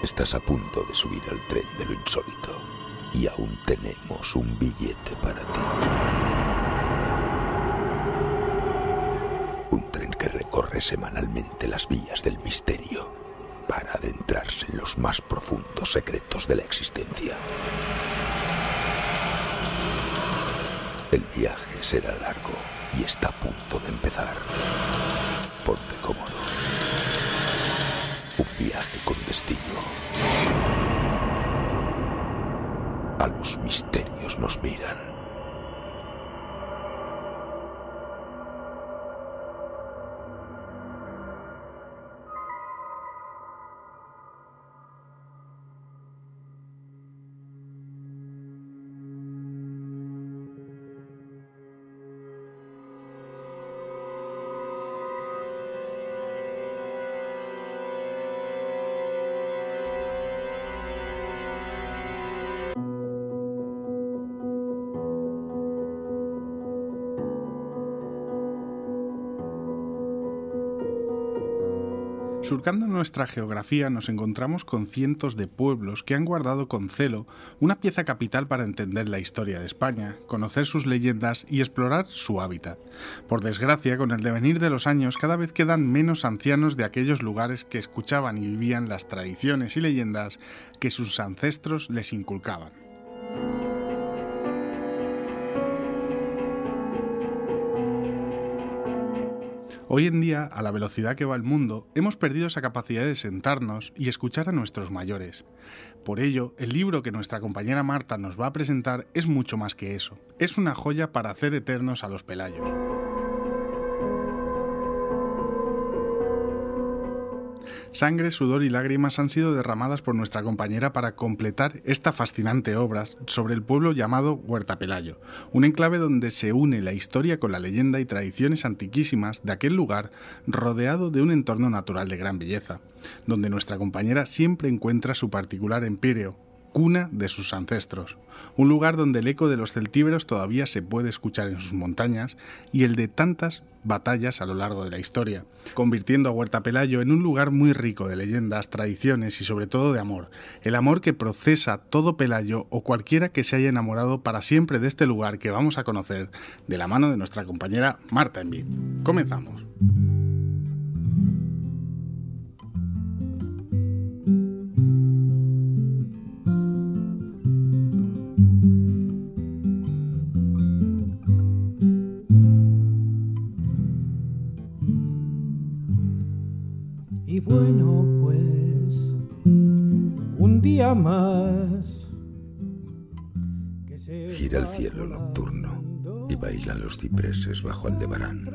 Estás a punto de subir al tren de lo insólito y aún tenemos un billete para ti. Un tren que recorre semanalmente las vías del misterio para adentrarse en los más profundos secretos de la existencia. El viaje será largo y está a punto de empezar. Ponte cómodo. Un viaje con destino. A los misterios nos miran. Surcando nuestra geografía nos encontramos con cientos de pueblos que han guardado con celo una pieza capital para entender la historia de España, conocer sus leyendas y explorar su hábitat. Por desgracia, con el devenir de los años cada vez quedan menos ancianos de aquellos lugares que escuchaban y vivían las tradiciones y leyendas que sus ancestros les inculcaban. Hoy en día, a la velocidad que va el mundo, hemos perdido esa capacidad de sentarnos y escuchar a nuestros mayores. Por ello, el libro que nuestra compañera Marta nos va a presentar es mucho más que eso. Es una joya para hacer eternos a los Pelayos. Sangre, sudor y lágrimas han sido derramadas por nuestra compañera para completar esta fascinante obra sobre el pueblo llamado Huerta Pelayo, un enclave donde se une la historia con la leyenda y tradiciones antiquísimas de aquel lugar rodeado de un entorno natural de gran belleza, donde nuestra compañera siempre encuentra su particular empíreo, cuna de sus ancestros, un lugar donde el eco de los celtíberos todavía se puede escuchar en sus montañas y el de tantas batallas a lo largo de la historia, convirtiendo a Huerta Pelayo en un lugar muy rico de leyendas, tradiciones y sobre todo de amor, el amor que procesa todo Pelayo o cualquiera que se haya enamorado para siempre de este lugar que vamos a conocer de la mano de nuestra compañera Marta Envid. Comenzamos. Y bueno, pues, un día más. Gira el cielo nocturno y bailan los cipreses bajo Aldebarán.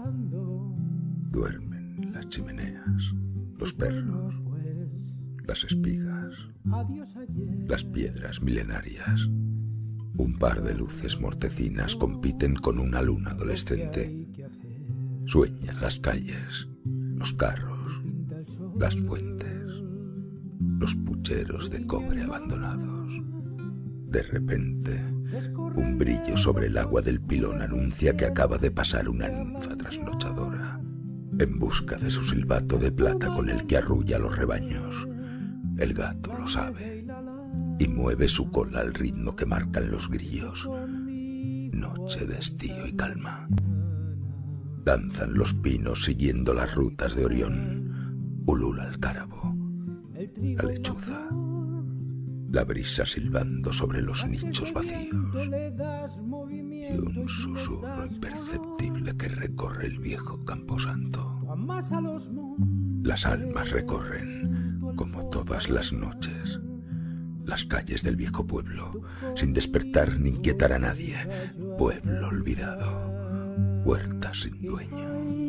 Duermen las chimeneas, los perros, las espigas, las piedras milenarias. Un par de luces mortecinas compiten con una luna adolescente. Sueñan las calles, los carros, las fuentes, los pucheros de cobre abandonados. De repente, un brillo sobre el agua del pilón anuncia que acaba de pasar una ninfa trasnochadora, en busca de su silbato de plata con el que arrulla los rebaños. El gato lo sabe y mueve su cola al ritmo que marcan los grillos. Noche de estío y calma. Danzan los pinos siguiendo las rutas de Orión. Ulula el cárabo, la lechuza, la brisa silbando sobre los nichos vacíos y un susurro imperceptible que recorre el viejo camposanto. Las almas recorren, como todas las noches, las calles del viejo pueblo, sin despertar ni inquietar a nadie. Pueblo olvidado, huerta sin dueño.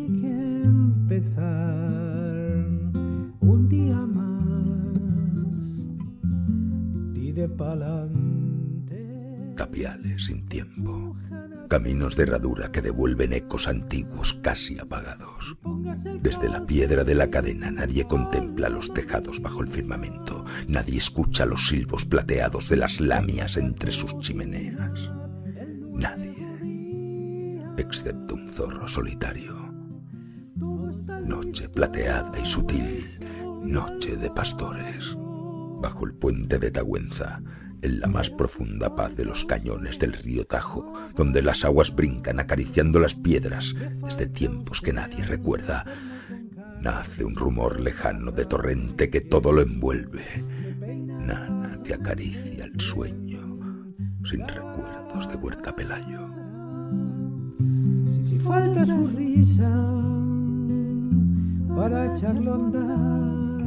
Un día más, tire pa'lante. Tapiales sin tiempo, caminos de herradura que devuelven ecos antiguos casi apagados. Desde la piedra de la cadena nadie contempla los tejados bajo el firmamento, nadie escucha los silbos plateados de las lamias entre sus chimeneas. Nadie, excepto un zorro solitario. Noche plateada y sutil, noche de pastores. bajo el puente de Tagüenza, en la más profunda paz de los cañones del río Tajo, donde las aguas brincan acariciando las piedras desde tiempos que nadie recuerda, nace un rumor lejano de torrente que todo lo envuelve, nana que acaricia el sueño, sin recuerdos de Huerta Pelayo. Si falta su risa para echarlo a andar,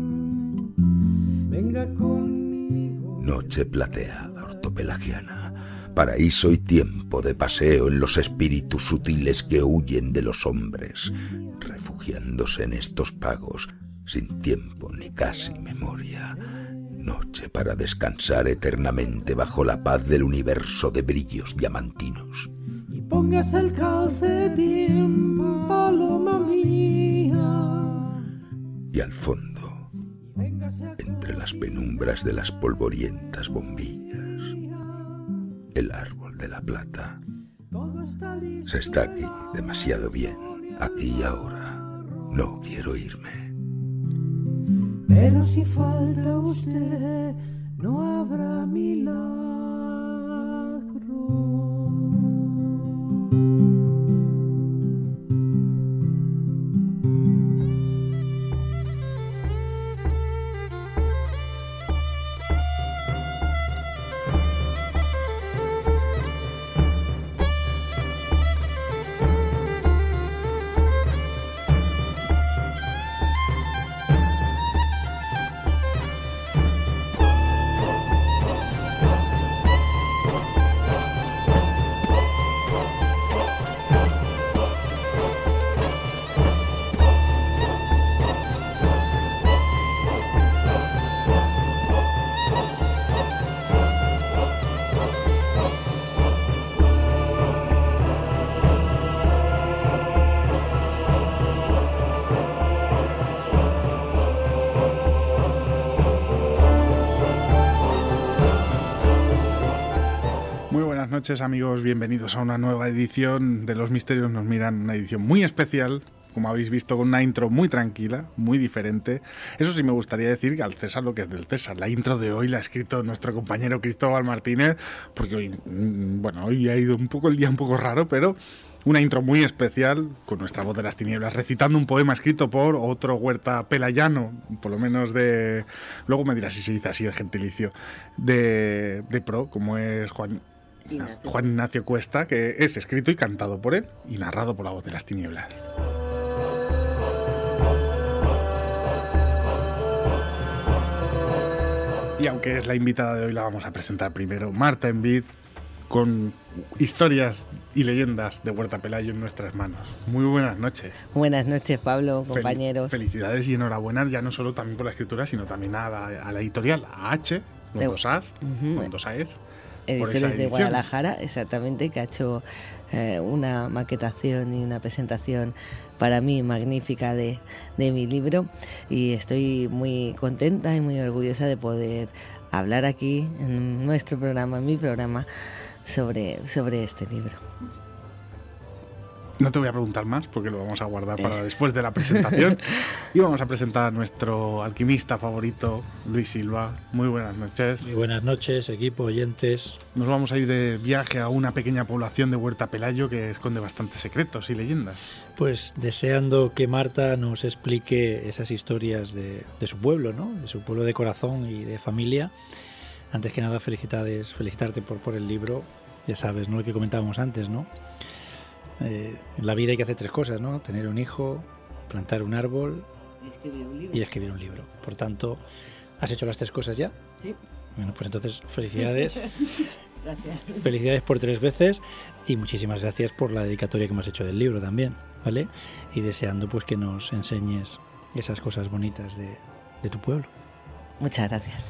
venga conmigo. Noche plateada ortopelagiana, paraíso y tiempo de paseo en los espíritus sutiles que huyen de los hombres, refugiándose en estos pagos sin tiempo ni casi memoria. Noche para descansar eternamente bajo la paz del universo de brillos diamantinos. Y póngase el calcetín, paloma mía. Y al fondo, entre las penumbras de las polvorientas bombillas, el árbol de la plata. Se está aquí demasiado bien, aquí y ahora. No quiero irme. Pero si falta usted, no habrá milagro. Buenas noches, amigos, bienvenidos a una nueva edición de Los Misterios Nos Miran, una edición muy especial, como habéis visto, con una intro muy tranquila, muy diferente. Eso sí me gustaría decir que al César lo que es del César. La intro de hoy la ha escrito nuestro compañero Cristóbal Martínez, porque hoy, hoy ha ido un poco el día un poco raro, pero una intro muy especial, con nuestra voz de las tinieblas, recitando un poema escrito por otro Huerta Pelayano, por lo menos de... Luego me dirás si se dice así el gentilicio, de pro, como es Juan Ignacio Cuesta, que es escrito y cantado por él y narrado por la voz de las tinieblas. Y aunque es la invitada de hoy, la vamos a presentar primero. Marta Envid, con historias y leyendas de Huerta Pelayo en nuestras manos. Muy buenas noches. Buenas noches, Pablo, compañeros. Felicidades y enhorabuena, ya no solo también por la escritura, sino también a la editorial, a H, con dos A's, con dos A's. Ediciones de Guadalajara, exactamente, que ha hecho una maquetación y una presentación para mí magnífica de mi libro, y estoy muy contenta y muy orgullosa de poder hablar aquí en nuestro programa, en mi programa, sobre este libro. No te voy a preguntar más porque lo vamos a guardar para después de la presentación. Y vamos a presentar a nuestro alquimista favorito, Luis Silva. Muy buenas noches. Muy buenas noches, equipo, oyentes. Nos vamos a ir de viaje a una pequeña población de Huerta Pelayo que esconde bastantes secretos y leyendas. Pues deseando que Marta nos explique esas historias de su pueblo, ¿no? De su pueblo de corazón y de familia. Antes que nada, felicitarte por el libro. Ya sabes, ¿no? Lo que comentábamos antes, ¿no? En la vida hay que hacer tres cosas, ¿no? Tener un hijo, plantar un árbol y escribir un libro. Por tanto, ¿has hecho las tres cosas ya? Sí. Bueno, pues entonces felicidades. Gracias. Felicidades por 3 veces y muchísimas gracias por la dedicatoria que me has hecho del libro también, ¿vale? Y deseando pues que nos enseñes esas cosas bonitas de tu pueblo. Muchas gracias.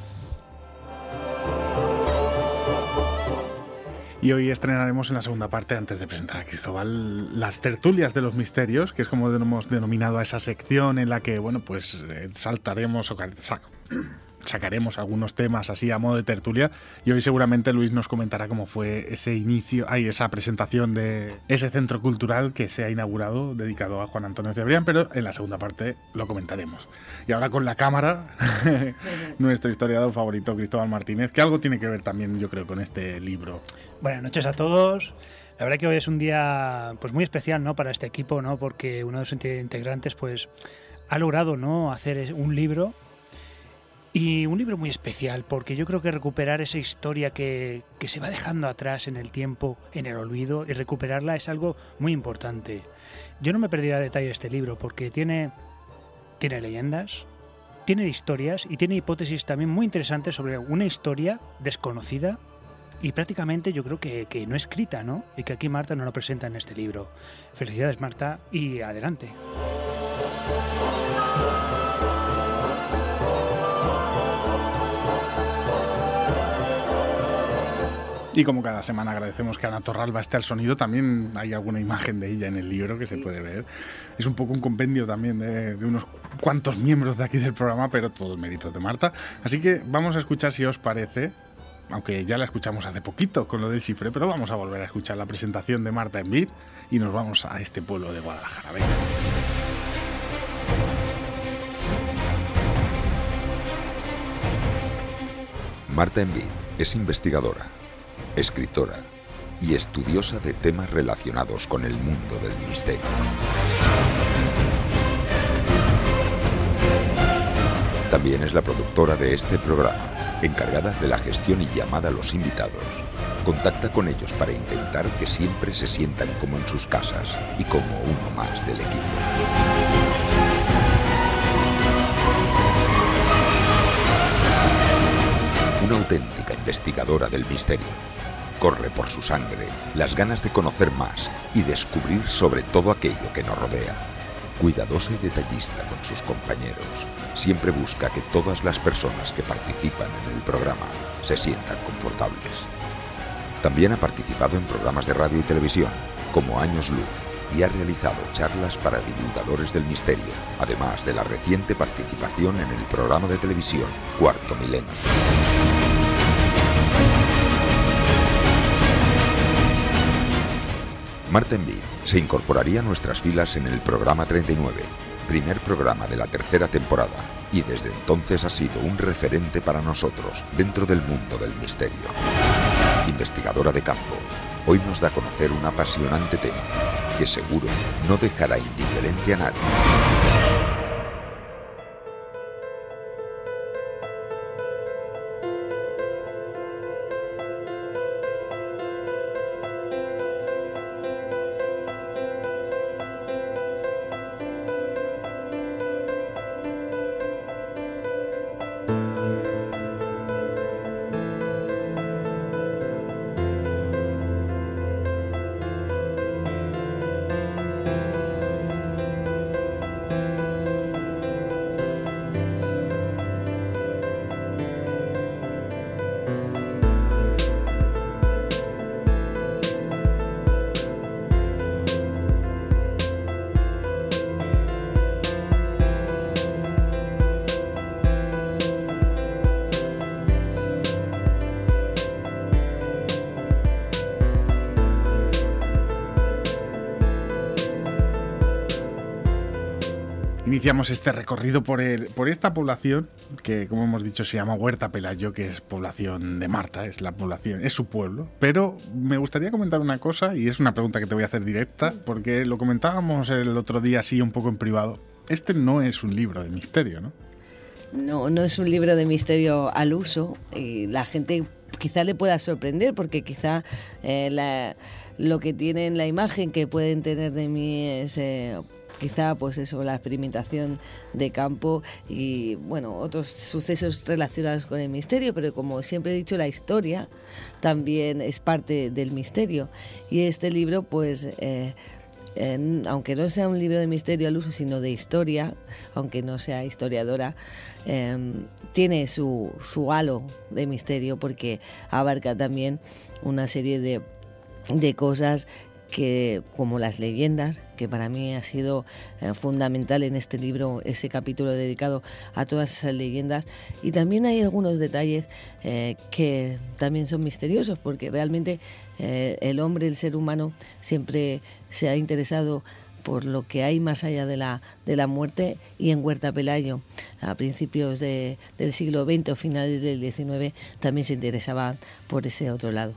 Y hoy estrenaremos en la segunda parte, antes de presentar a Cristóbal, las tertulias de los misterios, que es como hemos denominado a esa sección en la que, bueno, pues saltaremos o sacaremos algunos temas así a modo de tertulia, y hoy seguramente Luis nos comentará cómo fue esa presentación de ese centro cultural que se ha inaugurado dedicado a Juan Antonio Cebrián, pero en la segunda parte lo comentaremos. Y ahora con la cámara, nuestro historiador favorito, Cristóbal Martínez, que algo tiene que ver también, yo creo, con este libro. Buenas noches a todos. La verdad que hoy es un día pues muy especial, ¿no?, para este equipo, ¿no?, porque uno de sus integrantes pues ha logrado, ¿no?, hacer un libro, y un libro muy especial, porque yo creo que recuperar esa historia que se va dejando atrás en el tiempo, en el olvido, y recuperarla es algo muy importante. Yo no me perderé a detalle este libro, porque tiene leyendas, tiene historias y tiene hipótesis también muy interesantes sobre una historia desconocida y prácticamente yo creo que no escrita, ¿no?, y que aquí Marta nos lo presenta en este libro. Felicidades, Marta, y adelante. Y como cada semana agradecemos que Ana Torralba esté al sonido, también hay alguna imagen de ella en el libro que se puede ver. Es un poco un compendio también de unos cuantos miembros de aquí del programa, pero todo el mérito de Marta. Así que vamos a escuchar, si os parece, aunque ya la escuchamos hace poquito con lo del Cifre, pero vamos a volver a escuchar la presentación de Marta en Vid y nos vamos a este pueblo de Guadalajara. Venga. Marta en Vid es investigadora, escritora y estudiosa de temas relacionados con el mundo del misterio. También es la productora de este programa, encargada de la gestión y llamada a los invitados. Contacta con ellos para intentar que siempre se sientan como en sus casas y como uno más del equipo. Una auténtica investigadora del misterio. Corre por su sangre las ganas de conocer más y descubrir sobre todo aquello que nos rodea. Cuidadosa y detallista con sus compañeros, siempre busca que todas las personas que participan en el programa se sientan confortables. También ha participado en programas de radio y televisión, como Años Luz, y ha realizado charlas para divulgadores del misterio, además de la reciente participación en el programa de televisión Cuarto Milenio. Marta en Vid se incorporaría a nuestras filas en el programa 39, primer programa de la tercera temporada, y desde entonces ha sido un referente para nosotros dentro del mundo del misterio. Investigadora de campo, hoy nos da a conocer un apasionante tema que seguro no dejará indiferente a nadie. Iniciamos este recorrido por esta población que, como hemos dicho, se llama Huerta Pelayo, que es población de Marta, es su pueblo. Pero me gustaría comentar una cosa, y es una pregunta que te voy a hacer directa, porque lo comentábamos el otro día así un poco en privado. Este no es un libro de misterio, ¿no? No es un libro de misterio al uso, y la gente quizá le pueda sorprender, porque quizá lo que tienen, la imagen que pueden tener de mí es quizá pues eso, la experimentación de campo y bueno, otros sucesos relacionados con el misterio, pero como siempre he dicho, la historia también es parte del misterio, y este libro pues aunque no sea un libro de misterio al uso, sino de historia, aunque no sea historiadora, tiene su halo de misterio, porque abarca también una serie de cosas que, como las leyendas, que para mí ha sido fundamental en este libro, ese capítulo dedicado a todas esas leyendas. Y también hay algunos detalles que también son misteriosos, porque realmente el hombre, el ser humano, siempre se ha interesado por lo que hay más allá de la muerte, y en Huerta Pelayo, a principios del siglo XX o finales del XIX, también se interesaban por ese otro lado.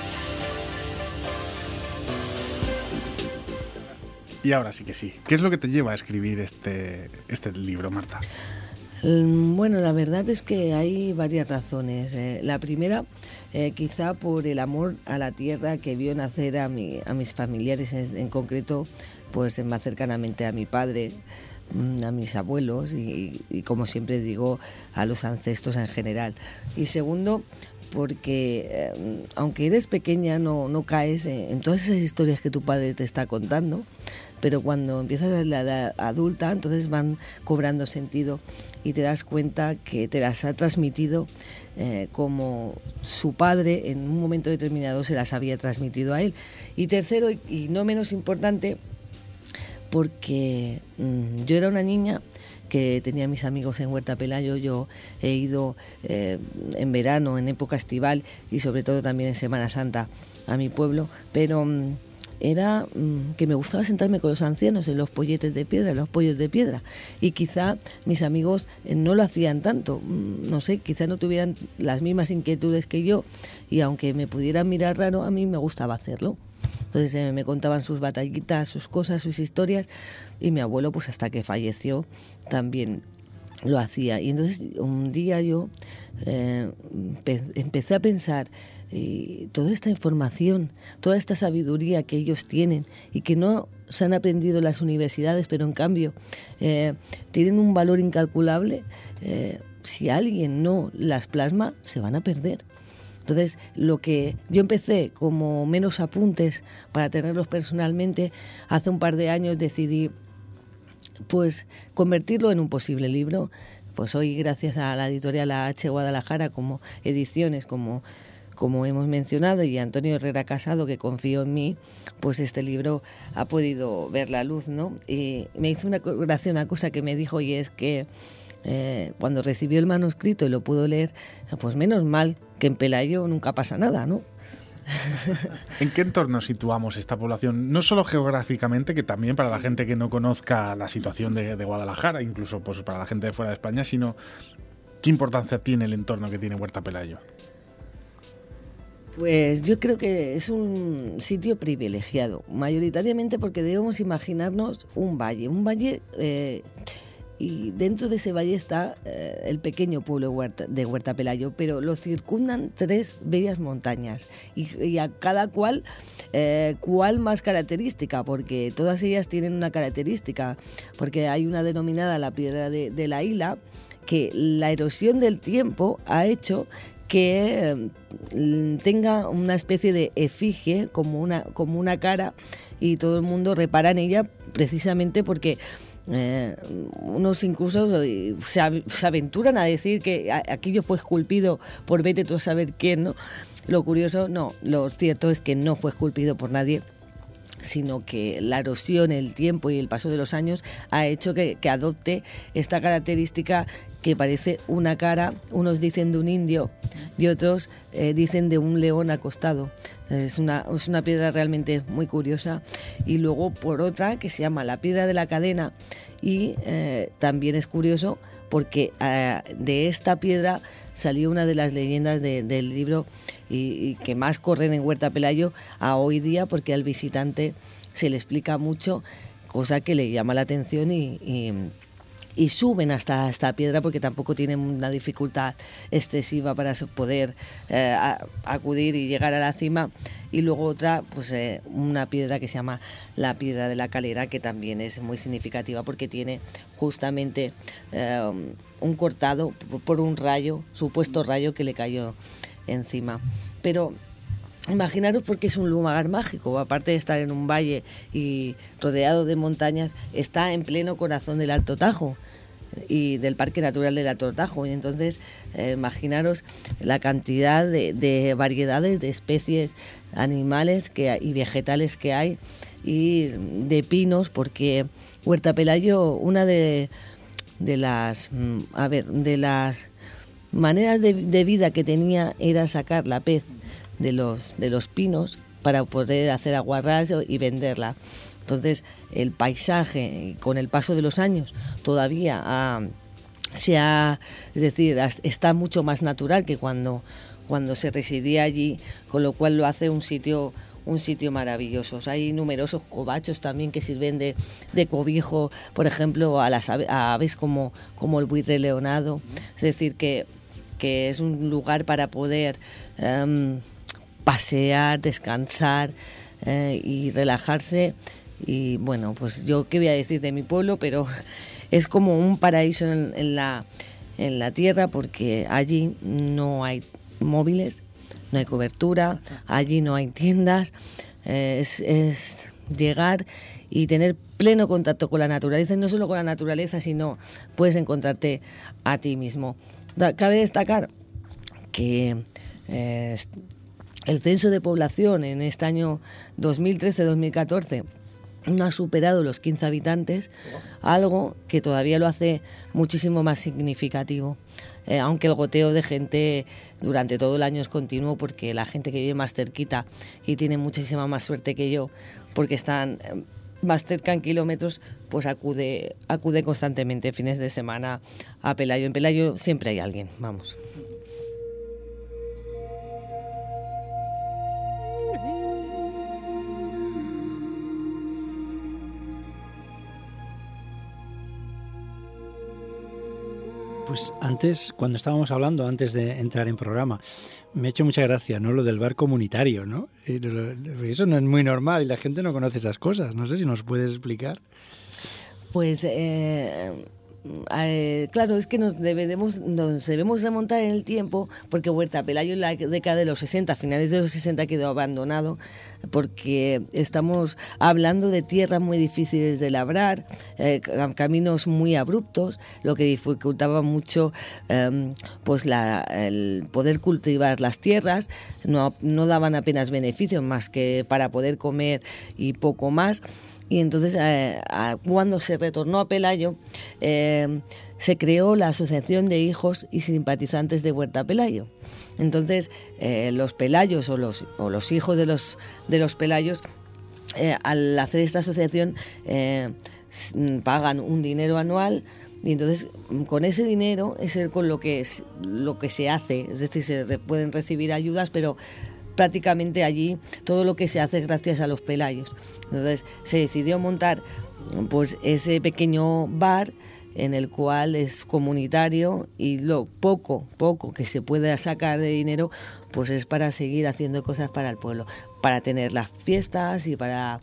Y ahora sí que sí. ¿Qué es lo que te lleva a escribir este libro, Marta? Bueno, la verdad es que hay varias razones. La primera, quizá por el amor a la tierra que vio nacer a mis familiares, en concreto, pues más cercanamente a mi padre, a mis abuelos y como siempre digo, a los ancestros en general. Y segundo, porque aunque eres pequeña no caes en todas esas historias que tu padre te está contando, pero cuando empiezas a la edad adulta, entonces van cobrando sentido y te das cuenta que te las ha transmitido como su padre en un momento determinado se las había transmitido a él. Y tercero, y no menos importante, porque yo era una niña que tenía mis amigos en Huerta Pelayo. Yo he ido en verano, en época estival y sobre todo también en Semana Santa a mi pueblo, pero era que me gustaba sentarme con los ancianos en los polletes de piedra, en los pollos de piedra, y quizá mis amigos no lo hacían tanto, no sé, quizá no tuvieran las mismas inquietudes que yo, y aunque me pudieran mirar raro, a mí me gustaba hacerlo. Entonces me contaban sus batallitas, sus cosas, sus historias, y mi abuelo, pues hasta que falleció, también lo hacía. Y entonces un día yo empecé a pensar, toda esta información, toda esta sabiduría que ellos tienen y que no se han aprendido en las universidades, pero en cambio tienen un valor incalculable, si alguien no las plasma, se van a perder. Entonces, lo que yo empecé como menos apuntes para tenerlos personalmente, hace un par de años decidí pues convertirlo en un posible libro. Pues hoy, gracias a la editorial H. Guadalajara, como ediciones, como hemos mencionado, y Antonio Herrera Casado, que confió en mí, pues este libro ha podido ver la luz, ¿no? Y me hizo una gracia una cosa que me dijo, y es que cuando recibió el manuscrito y lo pudo leer, pues menos mal que en Pelayo nunca pasa nada, ¿no? ¿En qué entorno situamos esta población? No solo geográficamente, que también para la gente que no conozca la situación de Guadalajara, incluso pues para la gente de fuera de España, sino ¿qué importancia tiene el entorno que tiene Huerta Pelayo? Pues yo creo que es un sitio privilegiado, mayoritariamente porque debemos imaginarnos un valle, y dentro de ese valle está el pequeño pueblo de Huerta Pelayo, pero lo circundan 3 bellas montañas, y a cada cual más característica, porque todas ellas tienen una característica, porque hay una denominada la piedra de la Hila, que la erosión del tiempo ha hecho que tenga una especie de efigie, como una cara, y todo el mundo repara en ella precisamente porque unos incluso se aventuran a decir que aquello fue esculpido por vete tú a saber quién, ¿no? Lo curioso, no, lo cierto es que no fue esculpido por nadie, sino que la erosión, el tiempo y el paso de los años ha hecho que adopte esta característica que parece una cara. Unos dicen de un indio y otros dicen de un león acostado. Es una piedra realmente muy curiosa. Y luego por otra que se llama la piedra de la cadena, y también es curioso porque de esta piedra salió una de las leyendas del libro y que más corren en Huerta Pelayo a hoy día, porque al visitante se le explica mucho, cosa que le llama la atención y suben hasta esta piedra porque tampoco tienen una dificultad excesiva para poder acudir y llegar a la cima. Y luego otra, pues una piedra que se llama la piedra de la calera, que también es muy significativa porque tiene justamente un cortado por un rayo, supuesto rayo que le cayó encima. Pero imaginaros, porque es un lugar mágico, aparte de estar en un valle y rodeado de montañas, está en pleno corazón del Alto Tajo. y del Parque Natural del Alto Tajo. Y entonces, imaginaros la cantidad de variedades de especies animales y vegetales que hay, y de pinos, porque Huerta Pelayo, una de las maneras de vida que tenía era sacar la pez de los pinos para poder hacer aguarrás y venderla. Entonces, el paisaje, con el paso de los años, todavía está mucho más natural que cuando se residía allí, con lo cual lo hace un sitio maravilloso. Hay numerosos covachos también que sirven de cobijo, por ejemplo, a las aves como el buitre leonado. Es decir, que es un lugar para poder pasear, descansar y relajarse. Y bueno, pues yo qué voy a decir de mi pueblo, pero es como un paraíso en la tierra, porque allí no hay móviles, no hay cobertura, allí no hay tiendas, es llegar y tener pleno contacto con la naturaleza, y no solo con la naturaleza, sino puedes encontrarte a ti mismo. Cabe destacar que el censo de población en este año 2013-2014 no ha superado los 15 habitantes, algo que todavía lo hace muchísimo más significativo. Aunque el goteo de gente durante todo el año es continuo, porque la gente que vive más cerquita y tiene muchísima más suerte que yo, porque están más cerca en kilómetros, pues acude constantemente fines de semana a Pelayo. En Pelayo siempre hay alguien, vamos. Pues antes, cuando estábamos hablando, antes de entrar en programa, me ha hecho mucha gracia, ¿no?, lo del bar comunitario, ¿no? Eso no es muy normal y la gente no conoce esas cosas. No sé si nos puedes explicar. Pues claro, es que nos debemos remontar en el tiempo, porque Huerta Pelayo en la década de los 60, finales de los 60, quedó abandonado, porque estamos hablando de tierras muy difíciles de labrar, caminos muy abruptos, lo que dificultaba mucho pues el poder cultivar las tierras. No daban apenas beneficios más que para poder comer y poco más. Y entonces, cuando se retornó a Pelayo, se creó la Asociación de Hijos y Simpatizantes de Huerta Pelayo. Entonces, los pelayos o los hijos de los pelayos, al hacer esta asociación, pagan un dinero anual, y entonces con ese dinero es con lo que se hace. Es decir, se pueden recibir ayudas, pero prácticamente allí todo lo que se hace es gracias a los pelayos. Entonces se decidió montar pues ese pequeño bar, en el cual es comunitario, y lo poco que se pueda sacar de dinero pues es para seguir haciendo cosas para el pueblo, para tener las fiestas y para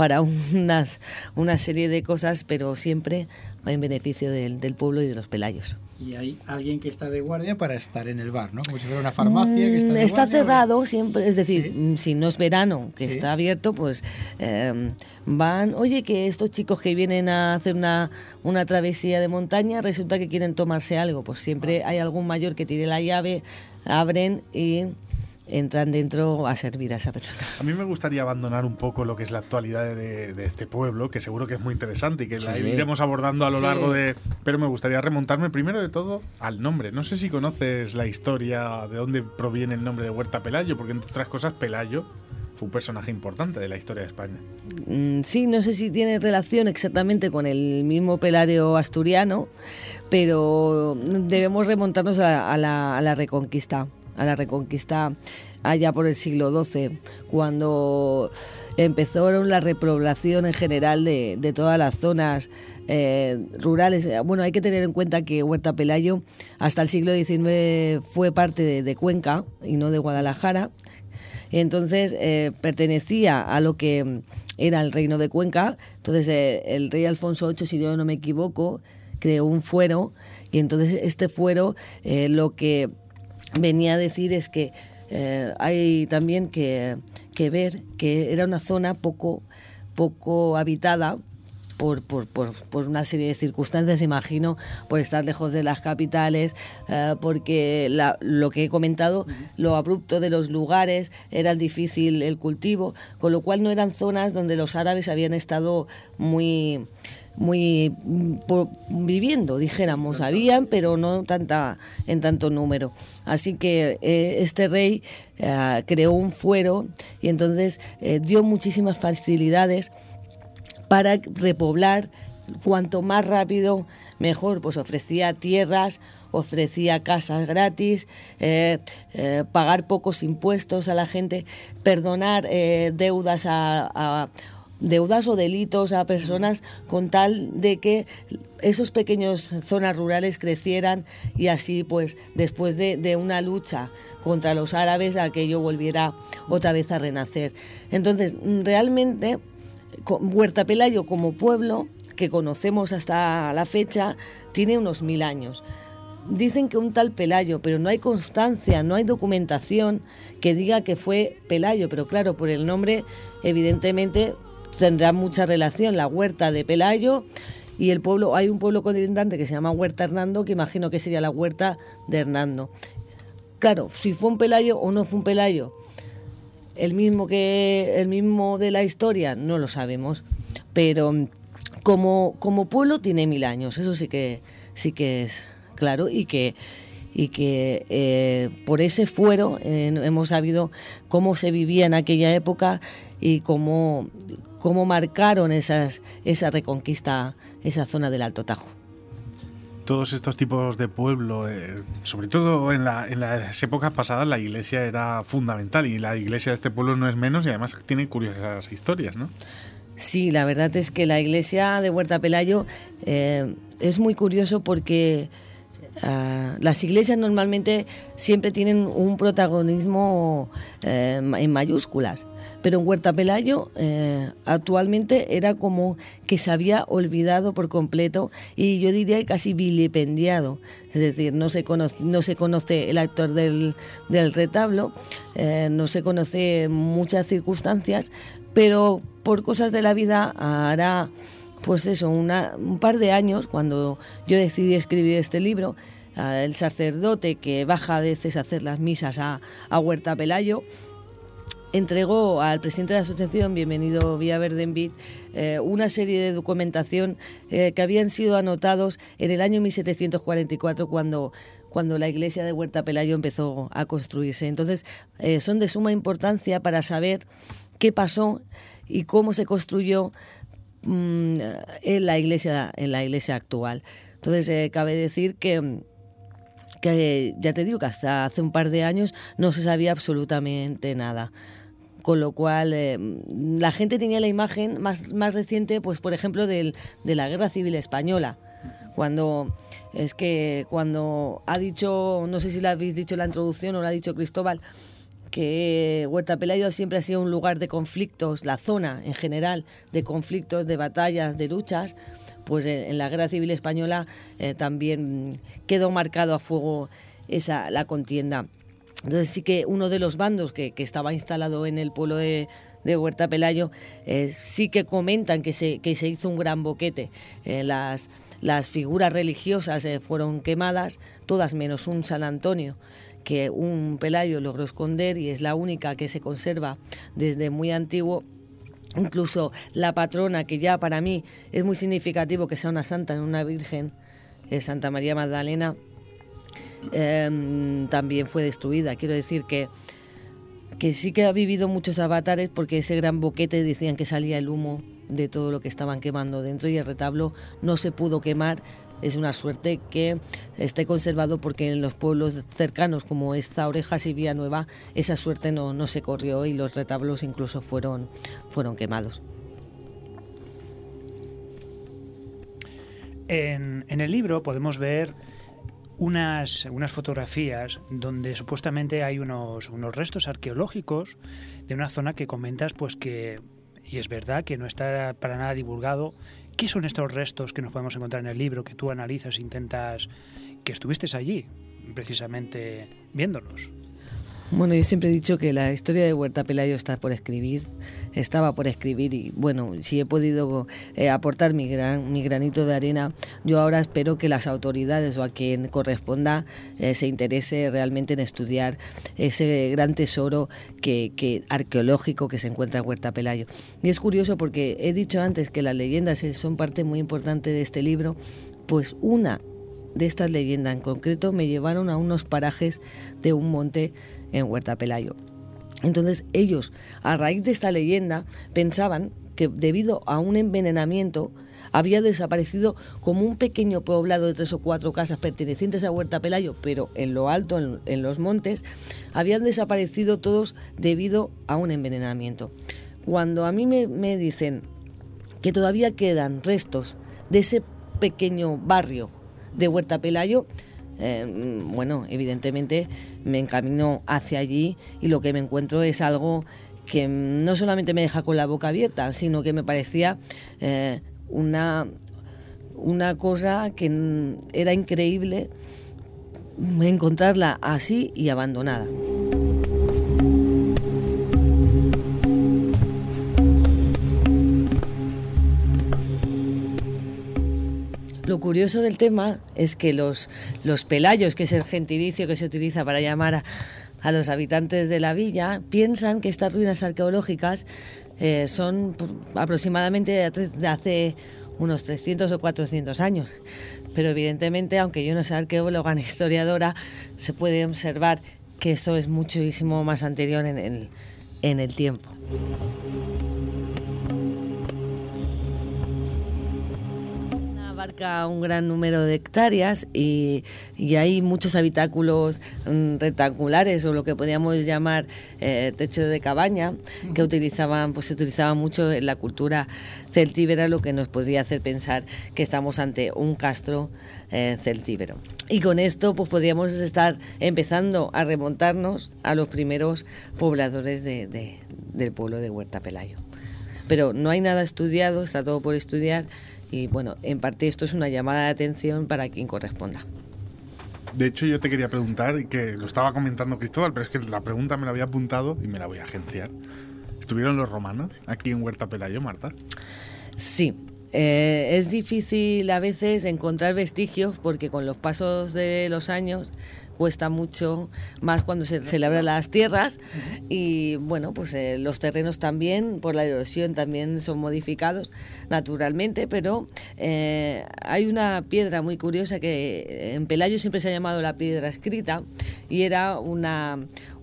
una serie de cosas, pero siempre en beneficio del pueblo y de los pelayos. Y hay alguien que está de guardia para estar en el bar, ¿no? Como si fuera una farmacia que está de está guardia. Cerrado siempre, es decir, ¿Sí? Si no es verano, que está abierto, pues van, oye, que estos chicos que vienen a hacer una travesía de montaña, resulta que quieren tomarse algo, pues siempre hay algún mayor que tiene la llave, abren y entran dentro a servir a esa persona. A mí me gustaría abandonar un poco lo que es la actualidad de este pueblo, que seguro que es muy interesante y que la iremos abordando a lo largo de... Pero me gustaría remontarme primero de todo al nombre. No sé si conoces la historia de dónde proviene el nombre de Huerta Pelayo, porque entre otras cosas Pelayo fue un personaje importante de la historia de España. Sí, no sé si tiene relación exactamente con el mismo Pelayo asturiano, pero debemos remontarnos a la Reconquista. A la Reconquista allá por el siglo XII, cuando empezó la repoblación en general de todas las zonas rurales. Bueno, hay que tener en cuenta que Huerta Pelayo hasta el siglo XIX fue parte de Cuenca y no de Guadalajara. Entonces pertenecía a lo que era el reino de Cuenca. Entonces el rey Alfonso VIII, si yo no me equivoco, creó un fuero, y entonces este fuero lo que venía a decir es que hay también que ver que era una zona poco habitada, por una serie de circunstancias, imagino, por estar lejos de las capitales, porque lo que he comentado, lo abrupto de los lugares, era difícil el cultivo, con lo cual no eran zonas donde los árabes habían estado muy viviendo, dijéramos, habían, pero no en tanto número. Así que este rey creó un fuero y entonces dio muchísimas facilidades para repoblar cuanto más rápido mejor. Pues ofrecía tierras, ofrecía casas gratis, pagar pocos impuestos a la gente, perdonar deudas deudas o delitos a personas, con tal de que esos pequeños zonas rurales crecieran y así, pues, después de una lucha contra los árabes, aquello volviera otra vez a renacer. Entonces, realmente, Huerta Pelayo como pueblo, que conocemos hasta la fecha, tiene unos 1000 años. Dicen que un tal Pelayo, pero no hay constancia, no hay documentación que diga que fue Pelayo, pero claro, por el nombre, evidentemente, tendrá mucha relación la huerta de Pelayo y el pueblo. Hay un pueblo colindante que se llama Huerta Hernando, que imagino que sería la huerta de Hernando. Claro, si fue un Pelayo o no fue un Pelayo, el mismo de la historia, no lo sabemos, pero como pueblo tiene 1000 años, eso sí que es claro, y que por ese fuero hemos sabido cómo se vivía en aquella época y cómo marcaron esa reconquista, esa zona del Alto Tajo. Todos estos tipos de pueblo, sobre todo en las épocas pasadas, la iglesia era fundamental, y la iglesia de este pueblo no es menos, y además tiene curiosas historias, ¿no? Sí, la verdad es que la iglesia de Huerta Pelayo es muy curioso porque las iglesias normalmente siempre tienen un protagonismo en mayúsculas, pero en Huerta Pelayo actualmente era como que se había olvidado por completo, y yo diría casi vilipendiado. Es decir, no se conoce el autor del retablo, no se conoce muchas circunstancias, pero por cosas de la vida hará, pues eso, un par de años, cuando yo decidí escribir este libro, el sacerdote que baja a veces a hacer las misas a Huerta Pelayo entregó al presidente de la asociación, bienvenido Villaverde en Vid, una serie de documentación que habían sido anotados en el año 1744 cuando la iglesia de Huerta Pelayo empezó a construirse. Entonces son de suma importancia para saber qué pasó y cómo se construyó en la iglesia actual. Entonces cabe decir que ya te digo que hasta hace un par de años no se sabía absolutamente nada, con lo cual la gente tenía la imagen más reciente, pues por ejemplo de la Guerra Civil Española, cuando ha dicho, no sé si lo habéis dicho en la introducción o lo ha dicho Cristóbal, que Huerta Pelayo siempre ha sido un lugar de conflictos, la zona en general de conflictos, de batallas, de luchas. Pues en la Guerra Civil Española también quedó marcado a fuego la contienda. Entonces sí que uno de los bandos que estaba instalado en el pueblo de Huerta Pelayo sí que comentan que se hizo un gran boquete. Las figuras religiosas fueron quemadas, todas menos un San Antonio, que un Pelayo logró esconder y es la única que se conserva desde muy antiguo. Incluso la patrona, que ya para mí es muy significativo que sea una santa, no una virgen, Santa María Magdalena, también fue destruida. Quiero decir que sí que ha vivido muchos avatares, porque ese gran boquete decían que salía el humo de todo lo que estaban quemando dentro, y el retablo no se pudo quemar. Es una suerte que esté conservado, porque en los pueblos cercanos como esta Orejas y Villanueva esa suerte no se corrió, y los retablos incluso fueron quemados. En el libro podemos ver unas fotografías donde supuestamente hay unos restos arqueológicos de una zona que comentas, pues que, y es verdad que no está para nada divulgado. ¿Qué son estos restos que nos podemos encontrar en el libro, que tú analizas, intentas, que estuviste allí precisamente viéndolos? Bueno, yo siempre he dicho que la historia de Huerta Pelayo estaba por escribir y bueno, si he podido aportar mi granito de arena, yo ahora espero que las autoridades o a quien corresponda se interese realmente en estudiar ese gran tesoro arqueológico que se encuentra en Huerta Pelayo. Y es curioso porque he dicho antes que las leyendas son parte muy importante de este libro, pues una de estas leyendas en concreto me llevaron a unos parajes de un monte en Huerta Pelayo. Entonces ellos, a raíz de esta leyenda, pensaban que debido a un envenenamiento había desaparecido como un pequeño poblado de 3 o 4 casas pertenecientes a Huerta Pelayo, pero en lo alto, en los montes, habían desaparecido todos debido a un envenenamiento. Cuando a mí me dicen que todavía quedan restos de ese pequeño barrio de Huerta Pelayo, bueno, evidentemente me encamino hacia allí y lo que me encuentro es algo que no solamente me deja con la boca abierta, sino que me parecía una cosa que era increíble encontrarla así y abandonada. Lo curioso del tema es que los pelayos, que es el gentilicio que se utiliza para llamar a los habitantes de la villa, piensan que estas ruinas arqueológicas son aproximadamente de hace unos 300 o 400 años. Pero evidentemente, aunque yo no sea arqueóloga ni historiadora, se puede observar que eso es muchísimo más anterior en el tiempo. Abarca un gran número de hectáreas y hay muchos habitáculos rectangulares o lo que podríamos llamar techo de cabaña, que se utilizaba mucho en la cultura celtíbera, lo que nos podría hacer pensar que estamos ante un castro celtíbero. Y con esto pues podríamos estar empezando a remontarnos a los primeros pobladores del pueblo de Huerta Pelayo. Pero no hay nada estudiado, está todo por estudiar. Y bueno, en parte esto es una llamada de atención para quien corresponda. De hecho, yo te quería preguntar, que lo estaba comentando Cristóbal, pero es que la pregunta me la había apuntado y me la voy a agenciar. ¿Estuvieron los romanos aquí en Huerta Pelayo, Marta? Sí. Es difícil a veces encontrar vestigios porque con los pasos de los años cuesta mucho más cuando se labran las tierras y bueno, pues los terrenos también por la erosión también son modificados naturalmente, pero hay una piedra muy curiosa que en Pelayo siempre se ha llamado la piedra escrita y era una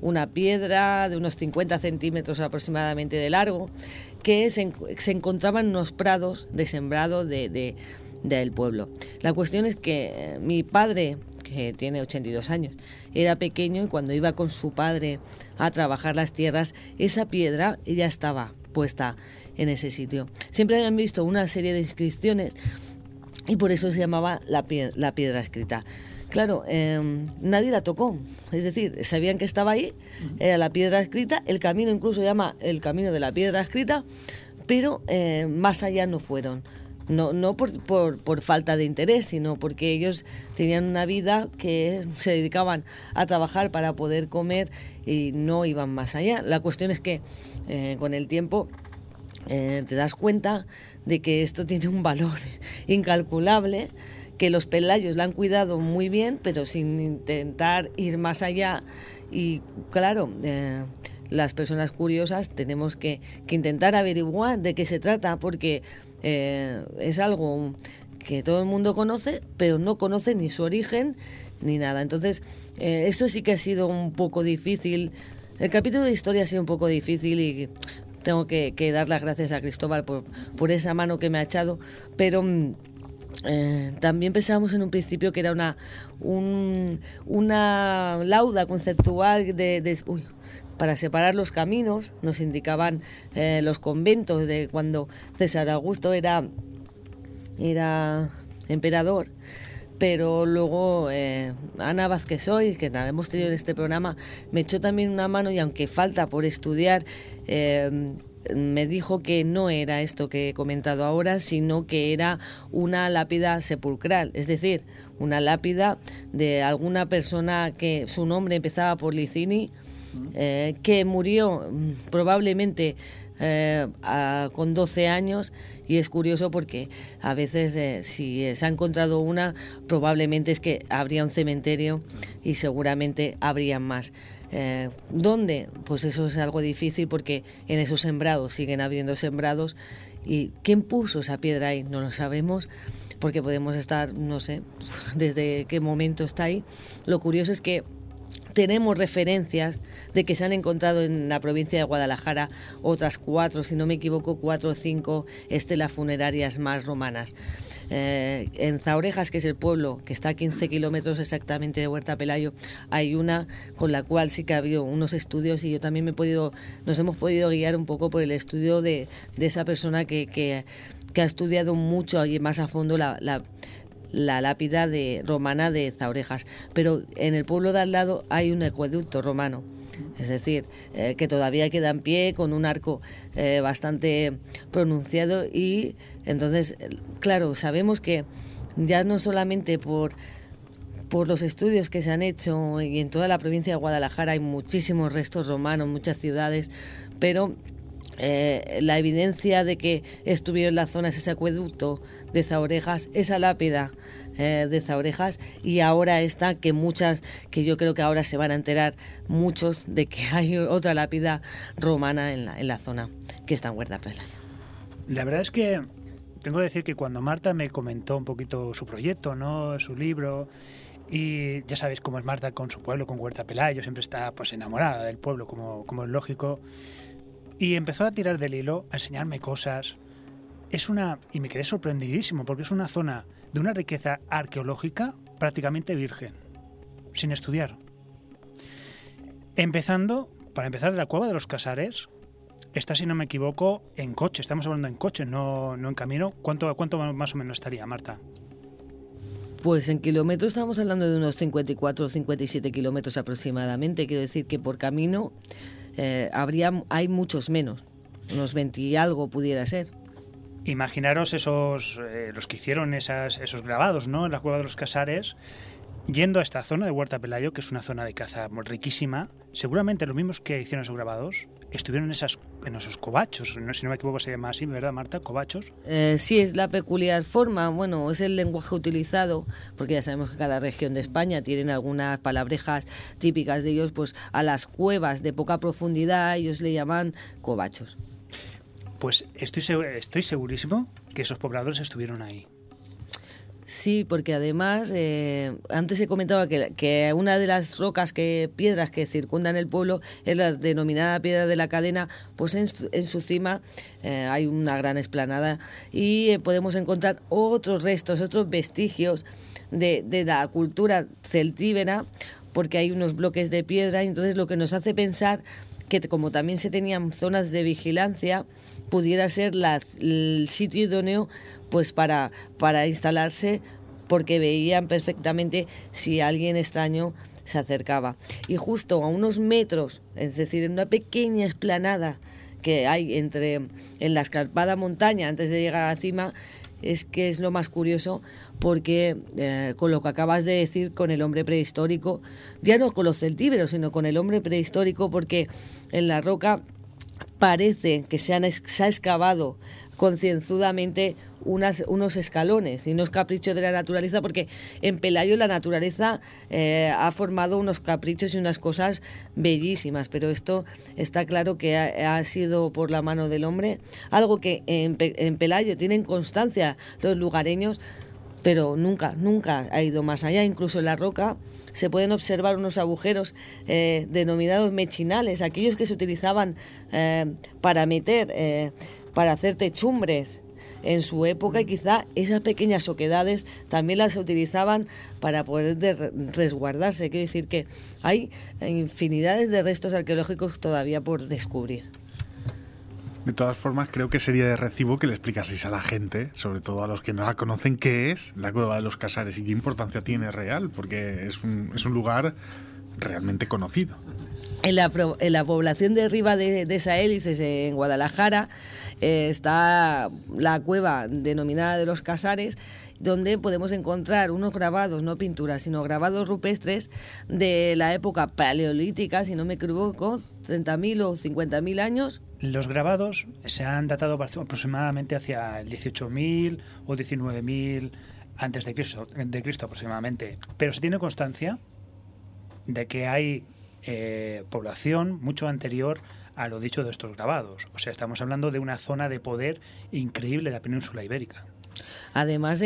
piedra de unos 50 centímetros aproximadamente de largo que se encontraba en unos prados de sembrado del pueblo. La cuestión es que mi padre, que tiene 82 años, era pequeño y cuando iba con su padre a trabajar las tierras, esa piedra ya estaba puesta en ese sitio. Siempre habían visto una serie de inscripciones y por eso se llamaba la piedra escrita. Claro, nadie la tocó, es decir, sabían que estaba ahí, era la piedra escrita, el camino incluso se llama el camino de la piedra escrita, pero más allá no fueron. No por falta de interés, sino porque ellos tenían una vida que se dedicaban a trabajar para poder comer y no iban más allá. La cuestión es que con el tiempo te das cuenta de que esto tiene un valor incalculable, que los pelayos la han cuidado muy bien, pero sin intentar ir más allá. Y claro, las personas curiosas tenemos que intentar averiguar de qué se trata, porque es algo que todo el mundo conoce, pero no conoce ni su origen ni nada. Entonces, esto sí que ha sido un poco difícil. El capítulo de historia ha sido un poco difícil y tengo que dar las gracias a Cristóbal por esa mano que me ha echado, pero también pensábamos en un principio que era una lauda conceptual para separar los caminos. Nos indicaban los conventos de cuando César Augusto era emperador, pero luego Ana Vázquez Hoy, que la hemos tenido en este programa, me echó también una mano y aunque falta por estudiar, me dijo que no era esto que he comentado ahora, sino que era una lápida sepulcral, es decir, una lápida de alguna persona que su nombre empezaba por Licini que murió probablemente con 12 años, y es curioso porque a veces si se ha encontrado una, probablemente es que habría un cementerio y seguramente habrían más. ¿Dónde? Pues eso es algo difícil, porque en esos sembrados siguen habiendo sembrados, y ¿quién puso esa piedra ahí? No lo sabemos, porque podemos estar, no sé, desde qué momento está ahí. Lo curioso es que tenemos referencias de que se han encontrado en la provincia de Guadalajara otras 4, si no me equivoco, 4 o 5 estelas funerarias más romanas. En Zaorejas, que es el pueblo que está a 15 kilómetros exactamente de Huerta Pelayo, hay una con la cual sí que ha habido unos estudios, y yo también nos hemos podido guiar un poco por el estudio de esa persona que ha estudiado mucho y más a fondo la lápida romana de Zaorejas. Pero en el pueblo de al lado hay un acueducto romano, es decir, que todavía queda en pie, con un arco bastante pronunciado, y entonces, claro, sabemos que ya no solamente por los estudios que se han hecho, y en toda la provincia de Guadalajara hay muchísimos restos romanos, muchas ciudades, pero la evidencia de que estuvieron en la zona es ese acueducto de Zaorejas, esa lápida de Zaorejas, y ahora esta, que yo creo que ahora se van a enterar muchos de que hay otra lápida romana en la zona, que está en Huerta Pelayo. La verdad es que tengo que decir que cuando Marta me comentó un poquito su proyecto, ¿no?, su libro, y ya sabéis cómo es Marta con su pueblo, con Huerta Pelayo, siempre está pues enamorada del pueblo, como es lógico. Y empezó a tirar del hilo, a enseñarme cosas. Y me quedé sorprendidísimo, porque es una zona de una riqueza arqueológica prácticamente virgen, sin estudiar. Para empezar, la Cueva de los Casares está, si no me equivoco, en coche. Estamos hablando en coche, no en camino. ¿Cuánto más o menos estaría, Marta? Pues en kilómetros estamos hablando de unos 54 o 57 kilómetros aproximadamente. Quiero decir que por camino hay muchos menos, unos 20 y algo pudiera ser. Imaginaros los que hicieron esos grabados, ¿no?, en la Cueva de los Casares, yendo a esta zona de Huerta Pelayo, que es una zona de caza riquísima. Seguramente los mismos que hicieron esos grabados estuvieron en esos covachos, ¿no? Si no me equivoco se llama así, ¿verdad, Marta? ¿Covachos? Sí, es la peculiar forma, bueno, es el lenguaje utilizado, porque ya sabemos que cada región de España tienen algunas palabrejas típicas de ellos, pues a las cuevas de poca profundidad ellos le llaman covachos. Pues estoy segurísimo que esos pobladores estuvieron ahí. Sí, porque además, antes he comentado que una de las piedras que circundan el pueblo es la denominada Piedra de la Cadena, pues en su cima hay una gran explanada, y podemos encontrar otros restos, otros vestigios de la cultura celtíbera, porque hay unos bloques de piedra, y entonces lo que nos hace pensar que, como también se tenían zonas de vigilancia, pudiera ser el sitio idóneo pues para instalarse, porque veían perfectamente si alguien extraño se acercaba. Y justo a unos metros, es decir, en una pequeña explanada que hay en la escarpada montaña antes de llegar a la cima, es lo más curioso, porque con lo que acabas de decir, con el hombre prehistórico, ya no con los celtíberos, sino con el hombre prehistórico, porque en la roca parece que se ha excavado concienzudamente unos escalones, y no es capricho de la naturaleza, porque en Pelayo la naturaleza ha formado unos caprichos y unas cosas bellísimas, pero esto está claro que ha sido por la mano del hombre, algo que en Pelayo tienen constancia los lugareños, pero nunca ha ido más allá. Incluso en la roca se pueden observar unos agujeros denominados mechinales, aquellos que se utilizaban para hacer techumbres en su época, y quizá esas pequeñas oquedades también las utilizaban para poder resguardarse. Quiero decir que hay infinidades de restos arqueológicos todavía por descubrir. De todas formas, creo que sería de recibo que le explicaseis a la gente, sobre todo a los que no la conocen, qué es la Cueva de los Casares y qué importancia tiene real, porque es un lugar realmente conocido. En la población de Riba de Saélices, en Guadalajara, está la cueva denominada de los Casares, donde podemos encontrar unos grabados, no pinturas, sino grabados rupestres de la época paleolítica, si no me equivoco, 30.000 o 50.000 años. Los grabados se han datado aproximadamente hacia el 18.000 o 19.000 antes de Cristo aproximadamente. Pero se tiene constancia de que hay población mucho anterior a lo dicho de estos grabados. O sea, estamos hablando de una zona de poder increíble de la península ibérica. Además,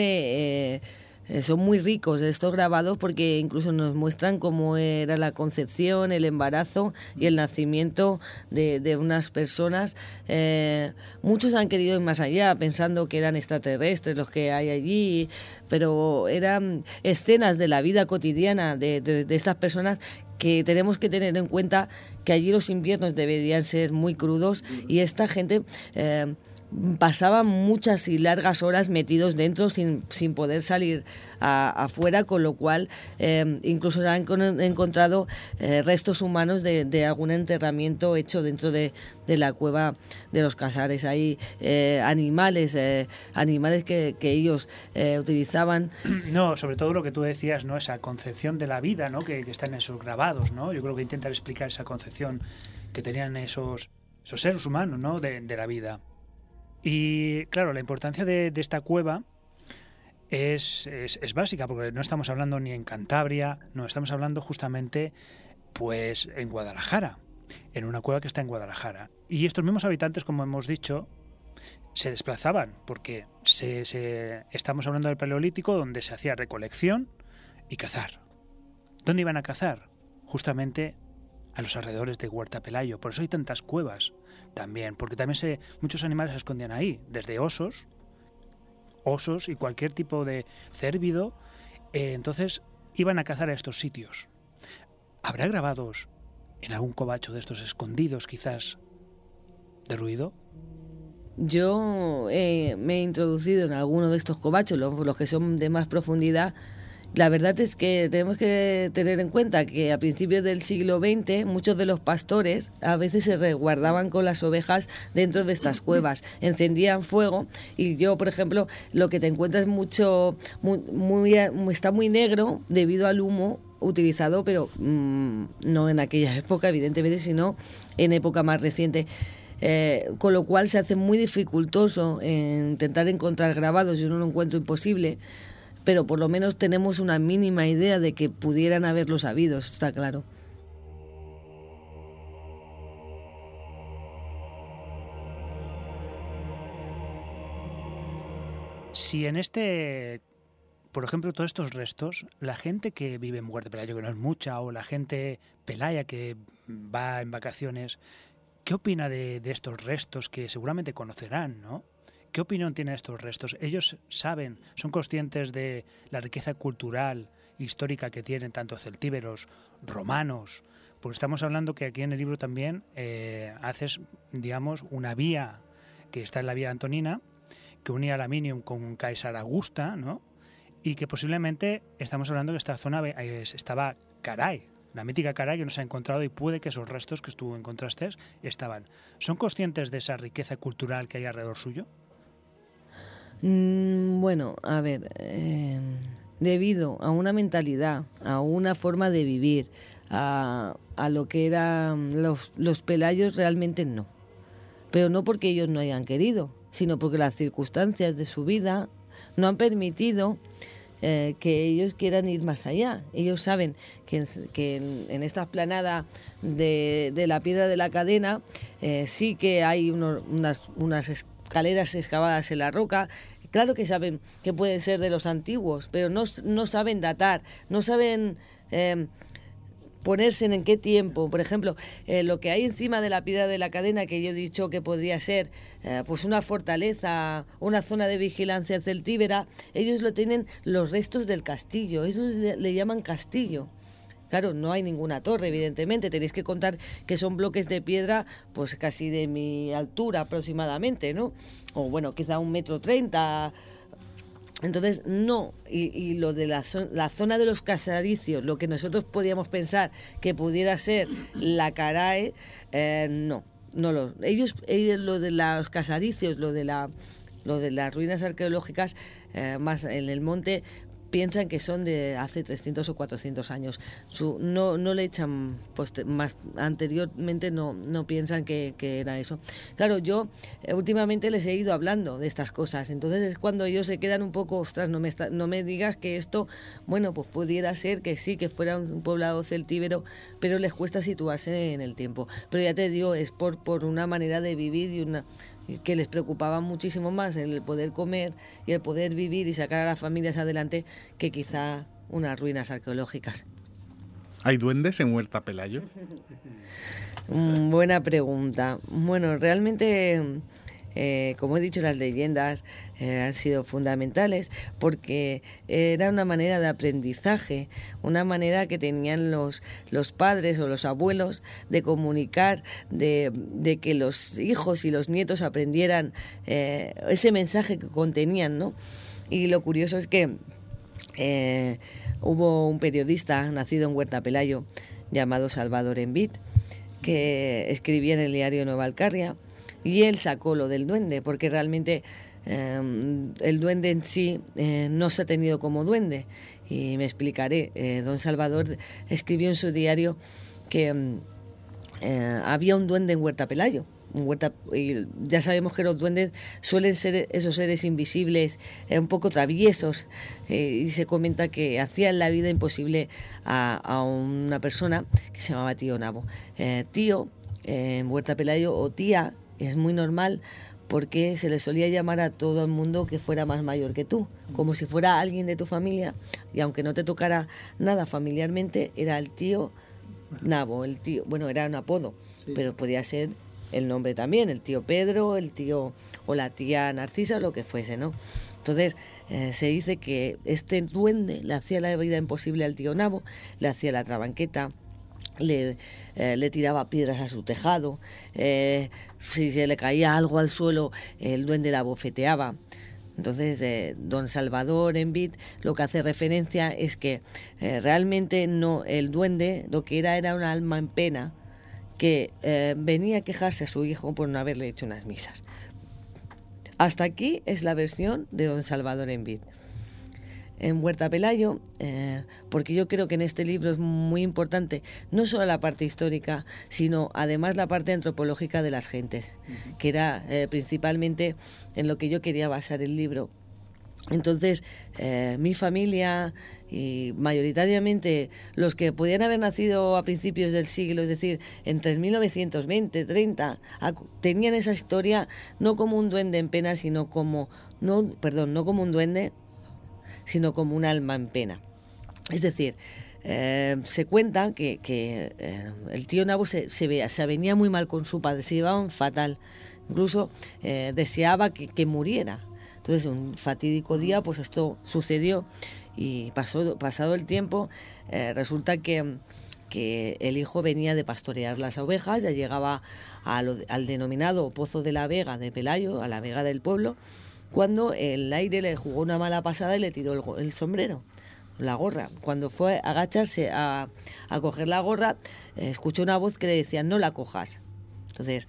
son muy ricos estos grabados porque incluso nos muestran cómo era la concepción, el embarazo y el nacimiento de unas personas. Muchos han querido ir más allá pensando que eran extraterrestres los que hay allí, pero eran escenas de la vida cotidiana de estas personas que tenemos que tener en cuenta que allí los inviernos deberían ser muy crudos y esta gente pasaban muchas y largas horas metidos dentro sin poder salir afuera, con lo cual incluso se han encontrado restos humanos de algún enterramiento hecho dentro de la cueva de los Casares. Hay animales que ellos utilizaban. No, sobre todo lo que tú decías, ¿no? Esa concepción de la vida, ¿no? que está en esos grabados, ¿no? Yo creo que intentan explicar esa concepción que tenían esos seres humanos, ¿no? de la vida. Y claro, la importancia de esta cueva es básica, porque no estamos hablando ni en Cantabria, no, estamos hablando justamente pues en Guadalajara, en una cueva que está en Guadalajara. Y estos mismos habitantes, como hemos dicho, se desplazaban, porque estamos hablando del Paleolítico, donde se hacía recolección y cazar. ¿Dónde iban a cazar? Justamente a los alrededores de Huerta Pelayo. Por eso hay tantas cuevas también, porque también muchos animales se escondían ahí, desde osos y cualquier tipo de cérvido. Entonces iban a cazar a estos sitios. ¿Habrá grabados en algún covacho de estos escondidos, quizás, de ruido? Yo me he introducido en alguno de estos covachos, los que son de más profundidad. La verdad es que tenemos que tener en cuenta que a principios del siglo XX muchos de los pastores a veces se resguardaban con las ovejas dentro de estas cuevas, encendían fuego y yo, por ejemplo, lo que te encuentras está muy negro debido al humo utilizado, pero no en aquella época, evidentemente, sino en época más reciente. Con lo cual se hace muy dificultoso intentar encontrar grabados. Yo no lo encuentro imposible, pero por lo menos tenemos una mínima idea de que pudieran haberlos habido, está claro. Si en por ejemplo, todos estos restos, la gente que vive en Huerta Pelayo, que no es mucha, o la gente pelaya que va en vacaciones, ¿qué opina de estos restos que seguramente conocerán, ¿no? ¿Qué opinión tienen estos restos? Ellos saben, son conscientes de la riqueza cultural, histórica que tienen tanto celtíberos, romanos. Pues estamos hablando que aquí en el libro también haces, digamos, una vía que está en la vía Antonina, que unía Laminium con Caesar Augusta, ¿no? Y que posiblemente estamos hablando que esta zona estaba Caray, la mítica Caray que no se ha encontrado, y puede que esos restos que tú encontraste estaban. ¿Son conscientes de esa riqueza cultural que hay alrededor suyo? Bueno, a ver, debido a una mentalidad, a una forma de vivir, a lo que eran los pelayos, realmente no. Pero no porque ellos no hayan querido, sino porque las circunstancias de su vida no han permitido que ellos quieran ir más allá. Ellos saben que en esta explanada de la Piedra de la Cadena sí que hay unas escaleras excavadas en la roca. Claro que saben que pueden ser de los antiguos, pero no saben datar, no saben ponerse en qué tiempo. Por ejemplo, lo que hay encima de la Piedra de la Cadena, que yo he dicho que podría ser pues una fortaleza, una zona de vigilancia celtíbera, ellos lo tienen los restos del castillo, eso le llaman castillo. Claro, no hay ninguna torre, evidentemente. Tenéis que contar que son bloques de piedra, pues casi de mi altura aproximadamente, ¿no? O bueno, quizá 1,30 m. Entonces, no. Y lo de la zona de los casaricios, lo que nosotros podíamos pensar que pudiera ser la Carae, no. Ellos lo de los casaricios, lo de lo de las ruinas arqueológicas más en el monte, piensan que son de hace 300 o 400 años. No le echan más anteriormente, no piensan que era eso. Claro, yo últimamente les he ido hablando de estas cosas, entonces es cuando ellos se quedan un poco, ostras, no me digas que esto, bueno, pues pudiera ser que sí, que fuera un poblado celtíbero, pero les cuesta situarse en el tiempo. Pero ya te digo, es por una manera de vivir y que les preocupaba muchísimo más el poder comer y el poder vivir y sacar a las familias adelante que quizá unas ruinas arqueológicas. ¿Hay duendes en Huerta Pelayo? Buena pregunta. Bueno, realmente, como he dicho, las leyendas han sido fundamentales porque era una manera de aprendizaje, una manera que tenían los padres o los abuelos de comunicar, de que los hijos y los nietos aprendieran ese mensaje que contenían, ¿no? Y lo curioso es que hubo un periodista nacido en Huerta Pelayo llamado Salvador Envid, que escribía en el diario Nueva Alcarria, y él sacó lo del duende, porque realmente el duende en sí no se ha tenido como duende, y me explicaré. Don Salvador escribió en su diario que había un duende en Huerta Pelayo. Y ya sabemos que los duendes suelen ser esos seres invisibles, un poco traviesos, y se comenta que hacían la vida imposible a una persona que se llamaba Tío Nabo. Tío en Huerta Pelayo, o tía, es muy normal, porque se le solía llamar a todo el mundo que fuera más mayor que tú, como si fuera alguien de tu familia, y aunque no te tocara nada familiarmente, era el tío Nabo, el tío, bueno, era un apodo, sí, pero podía ser el nombre también, el tío Pedro, el tío o la tía Narcisa, lo que fuese, ¿no? Entonces se dice que este duende le hacía la vida imposible al tío Nabo, le hacía la trabanqueta, le tiraba piedras a su tejado, si se le caía algo al suelo, el duende la bofeteaba. Entonces, don Salvador Envid lo que hace referencia es que realmente no, el duende lo que era un alma en pena que venía a quejarse a su hijo por no haberle hecho unas misas. Hasta aquí es la versión de don Salvador Envid. En Huerta Pelayo, porque yo creo que en este libro es muy importante no solo la parte histórica, sino además la parte antropológica de las gentes, que era principalmente en lo que yo quería basar el libro. Entonces, mi familia y mayoritariamente los que podían haber nacido a principios del siglo, es decir, entre el 1920, 30, tenían esa historia no como un duende en pena, sino como, no como un duende, sino como un alma en pena. Es decir, se cuenta que el tío Nabo se venía muy mal con su padre, se llevaban fatal, incluso deseaba que muriera. Entonces, un fatídico día, pues esto sucedió, y pasado el tiempo, resulta que el hijo venía de pastorear las ovejas, ya llegaba al denominado Pozo de la Vega de Pelayo, a la Vega del pueblo, cuando el aire le jugó una mala pasada y le tiró el sombrero, la gorra. Cuando fue a agacharse a coger la gorra, escuchó una voz que le decía: no la cojas. Entonces,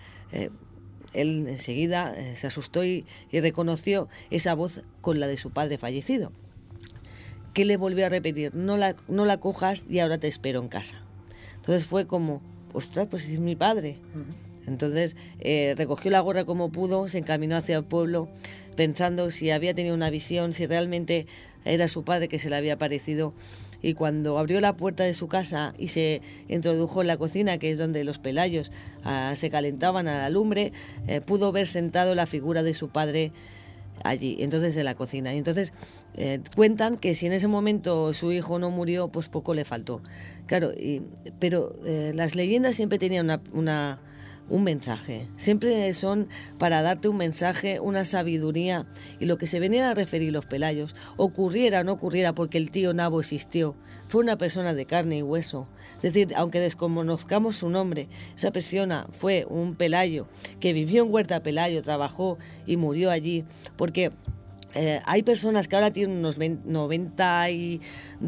él enseguida se asustó y reconoció esa voz con la de su padre fallecido, que le volvió a repetir: no la cojas y ahora te espero en casa. Entonces fue como: ostras, pues es mi padre. Entonces recogió la gorra como pudo, se encaminó hacia el pueblo, pensando si había tenido una visión, si realmente era su padre que se le había aparecido. Y cuando abrió la puerta de su casa y se introdujo en la cocina, que es donde los Pelayos se calentaban a la lumbre, pudo ver sentado la figura de su padre allí, entonces en la cocina. Y entonces cuentan que si en ese momento su hijo no murió, pues poco le faltó. Claro, pero las leyendas siempre tenían un mensaje, siempre son para darte un mensaje, una sabiduría, y lo que se venían a referir los Pelayos, ocurriera o no ocurriera, porque el tío Nabo existió, fue una persona de carne y hueso. Es decir, aunque desconozcamos su nombre, esa persona fue un Pelayo que vivió en Huerta Pelayo, trabajó y murió allí, porque hay personas que ahora tienen unos 90 y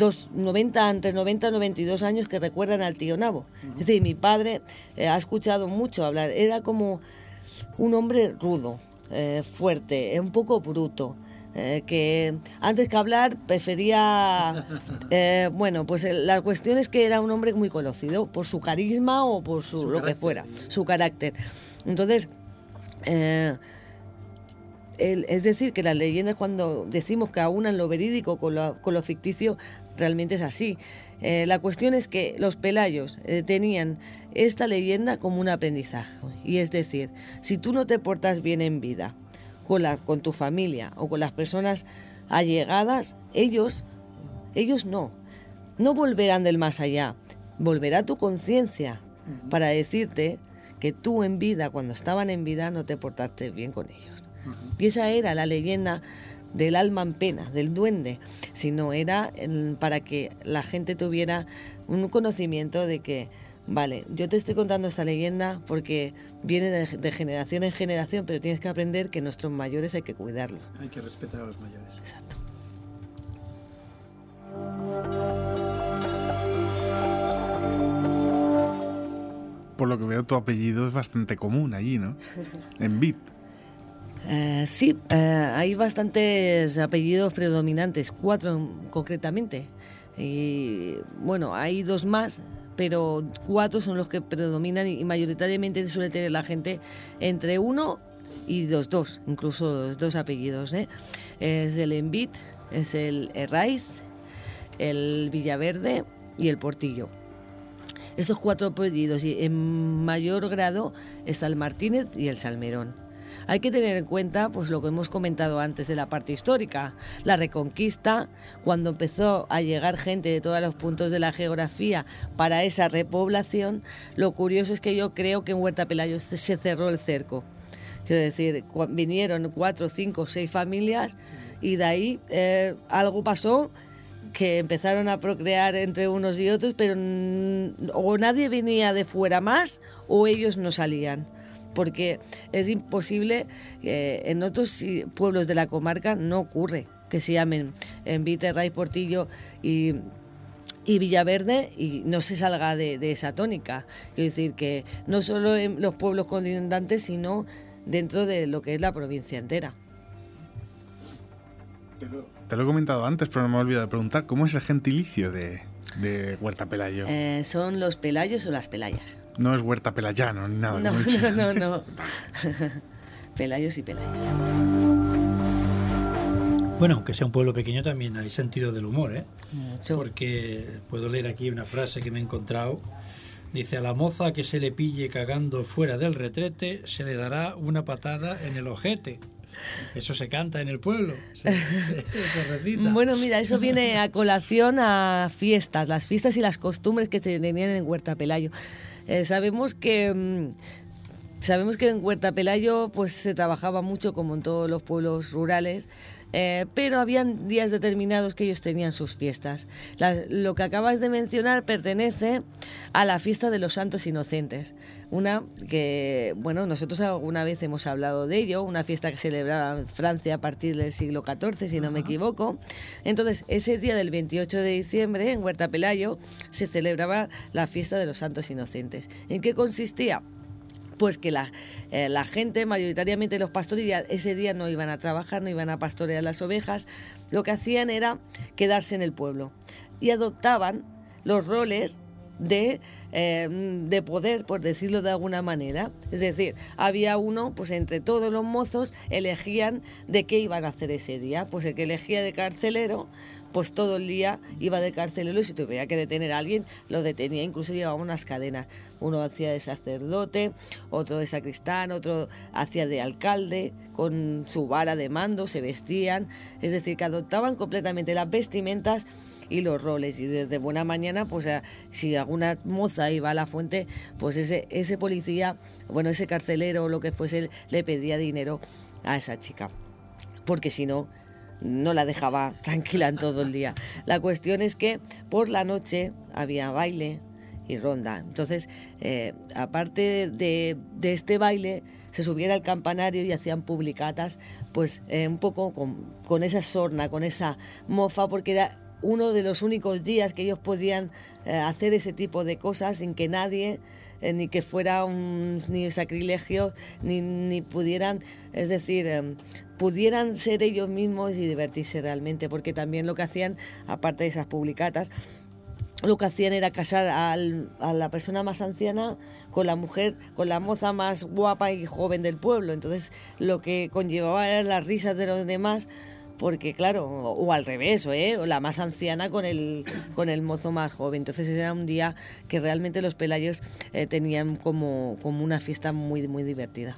92 años que recuerdan al tío Nabo. Es decir, mi padre ha escuchado mucho hablar, era como un hombre rudo, fuerte, un poco bruto. Que antes que hablar prefería bueno, pues la cuestión es que era un hombre muy conocido por su carisma o por su lo carácter, que fuera, su carácter. Entonces es decir, que las leyendas, cuando decimos que aunan lo verídico con lo ficticio, realmente es así. La cuestión es que los Pelayos tenían esta leyenda como un aprendizaje, y es decir, si tú no te portas bien en vida con tu familia o con las personas allegadas, ellos no volverán del más allá, volverá tu conciencia para decirte que tú en vida, cuando estaban en vida, no te portaste bien con ellos. Y esa era la leyenda del alma en pena, del duende, sino era para que la gente tuviera un conocimiento de que, vale, yo te estoy contando esta leyenda porque viene de generación en generación, pero tienes que aprender que nuestros mayores hay que cuidarlos. Hay que respetar a los mayores. Exacto. Por lo que veo, tu apellido es bastante común allí, ¿no? En VIP. Sí, hay bastantes apellidos predominantes, 4 concretamente. Y bueno, hay 2 más, pero 4 son los que predominan y mayoritariamente suele tener la gente entre 1 y 2, incluso los 2 apellidos. Es el Envit, es el Herraiz, el Villaverde y el Portillo. Estos 4 apellidos, y en mayor grado está el Martínez y el Salmerón. Hay que tener en cuenta pues lo que hemos comentado antes de la parte histórica, la Reconquista, cuando empezó a llegar gente de todos los puntos de la geografía para esa repoblación. Lo curioso es que yo creo que en Huerta Pelayo se cerró el cerco. Quiero decir, vinieron 4, 5, 6 familias y de ahí algo pasó, que empezaron a procrear entre unos y otros, pero o nadie venía de fuera más o ellos no salían. Porque es imposible, en otros pueblos de la comarca no ocurre que se llamen Envite, Herraiz, Portillo y Villaverde y no se salga de esa tónica. Quiero decir que no solo en los pueblos colindantes, sino dentro de lo que es la provincia entera. Te lo he comentado antes, pero no me he olvidado de preguntar, ¿cómo es el gentilicio de Huerta Pelayo? Son los Pelayos o las Pelayas. No es Huerta Pelayano ni nada. No. Pelayos y Pelayas. Bueno, aunque sea un pueblo pequeño, también hay sentido del humor, ¿eh? Mucho. Porque puedo leer aquí una frase que me he encontrado. Dice: a la moza que se le pille cagando fuera del retrete, se le dará una patada en el ojete. Eso se canta en el pueblo, se recita. Bueno, mira, eso viene a colación a fiestas, las fiestas y las costumbres que se tenían en Huerta Pelayo. Sabemos que en Huerta Pelayo pues se trabajaba mucho, como en todos los pueblos rurales, pero habían días determinados que ellos tenían sus fiestas. Lo que acabas de mencionar pertenece a la fiesta de los Santos Inocentes, una que, bueno, nosotros alguna vez hemos hablado de ello, una fiesta que celebraba en Francia a partir del siglo XIV, si no me equivoco. Entonces, ese día del 28 de diciembre, en Huerta Pelayo, se celebraba la fiesta de los Santos Inocentes. ¿En qué consistía? Pues que la gente, mayoritariamente los pastores, ya ese día no iban a trabajar, no iban a pastorear las ovejas, lo que hacían era quedarse en el pueblo y adoptaban los roles de poder, por decirlo de alguna manera. Es decir, había uno, pues entre todos los mozos elegían de qué iban a hacer ese día. Pues el que elegía de carcelero, pues todo el día iba de carcelero, y si tuviera que detener a alguien, lo detenía, incluso llevaba unas cadenas. Uno hacía de sacerdote, otro de sacristán, otro hacía de alcalde, con su vara de mando, se vestían, es decir, que adoptaban completamente las vestimentas y los roles, y desde buena mañana, pues si alguna moza iba a la fuente, pues ese policía, bueno, ese carcelero o lo que fuese, le pedía dinero a esa chica, porque si no la dejaba tranquila en todo el día. La cuestión es que por la noche había baile y ronda. Entonces, aparte de este baile, se subían al campanario y hacían publicatas, pues un poco con esa sorna, con esa mofa, porque era uno de los únicos días que ellos podían hacer ese tipo de cosas sin que nadie ni que fuera ni sacrilegio, ni pudieran, es decir, pudieran ser ellos mismos y divertirse realmente, porque también lo que hacían, aparte de esas publicatas, lo que hacían era casar a la persona más anciana con la mujer, con la moza más guapa y joven del pueblo. Entonces lo que conllevaba eran las risas de los demás, porque claro, o al revés, o la más anciana con el mozo más joven. Entonces era un día que realmente los Pelayos tenían como una fiesta muy, muy divertida.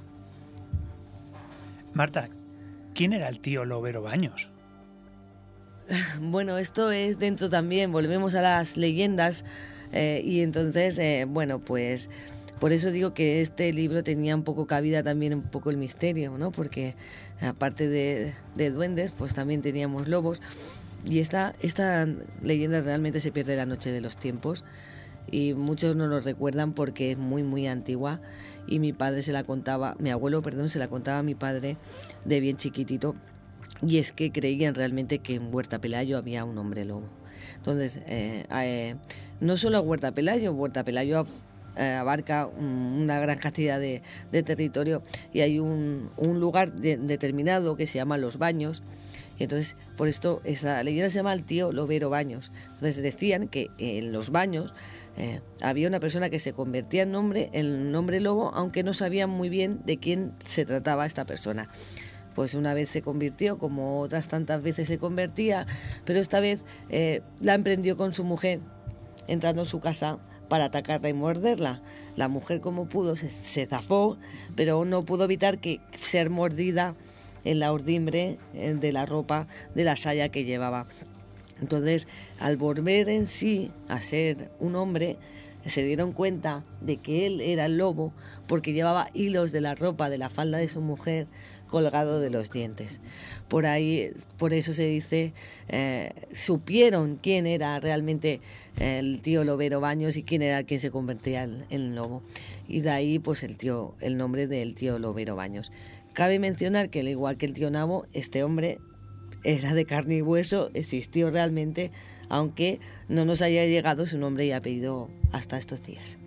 Marta, ¿quién era el tío Lobero Baños? Bueno, esto es dentro también, volvemos a las leyendas y entonces, bueno, pues por eso digo que este libro tenía un poco cabida también un poco el misterio, ¿no? Porque aparte de duendes, pues también teníamos lobos y esta leyenda realmente se pierde la noche de los tiempos y muchos no lo recuerdan porque es muy, muy antigua y mi abuelo se la contaba a mi padre de bien chiquitito. Y es que creían realmente que en Huerta Pelayo había un hombre lobo. Entonces, no solo Huerta Pelayo abarca una gran cantidad de territorio y hay un lugar determinado que se llama Los Baños. Y entonces, por esto, esa leyenda se llama el tío Lobero Baños. Entonces decían que en Los Baños había una persona que se convertía en hombre lobo, aunque no sabían muy bien de quién se trataba esta persona. Pues una vez se convirtió, como otras tantas veces se convertía, pero esta vez la emprendió con su mujer, entrando en su casa para atacarla y morderla. La mujer, como pudo, se zafó, pero no pudo evitar ser mordida en la urdimbre de la ropa, de la saya que llevaba. Entonces, al volver en sí a ser un hombre, se dieron cuenta de que él era el lobo porque llevaba hilos de la ropa, de la falda de su mujer, colgado de los dientes. Por eso se dice, supieron quién era realmente el tío Lobero Baños y quién era quien se convertía en lobo. Y de ahí pues el nombre del tío Lobero Baños. Cabe mencionar que al igual que el tío Nabo, este hombre era de carne y hueso, existió realmente, aunque no nos haya llegado su nombre y apellido hasta estos días.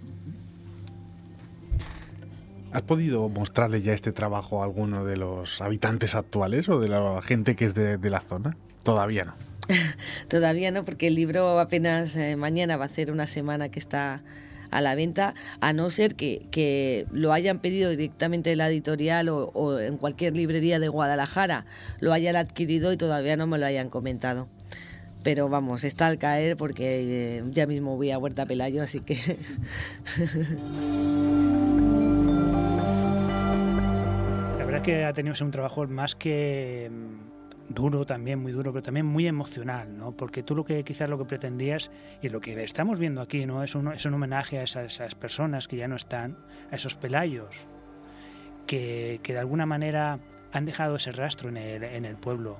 ¿Has podido mostrarle ya este trabajo a alguno de los habitantes actuales o de la gente que es de la zona? Todavía no. Todavía no, porque el libro apenas mañana va a hacer una semana que está a la venta, a no ser que lo hayan pedido directamente de la editorial o en cualquier librería de Guadalajara, lo hayan adquirido y todavía no me lo hayan comentado. Pero vamos, está al caer porque ya mismo voy a Huerta Pelayo, así que... Que ha tenido que ser un trabajo más que duro, también muy duro, pero también muy emocional, ¿no? Porque tú quizás lo que pretendías y lo que estamos viendo aquí, ¿no? Es un homenaje a esas personas que ya no están, a esos pelayos que de alguna manera han dejado ese rastro en el pueblo.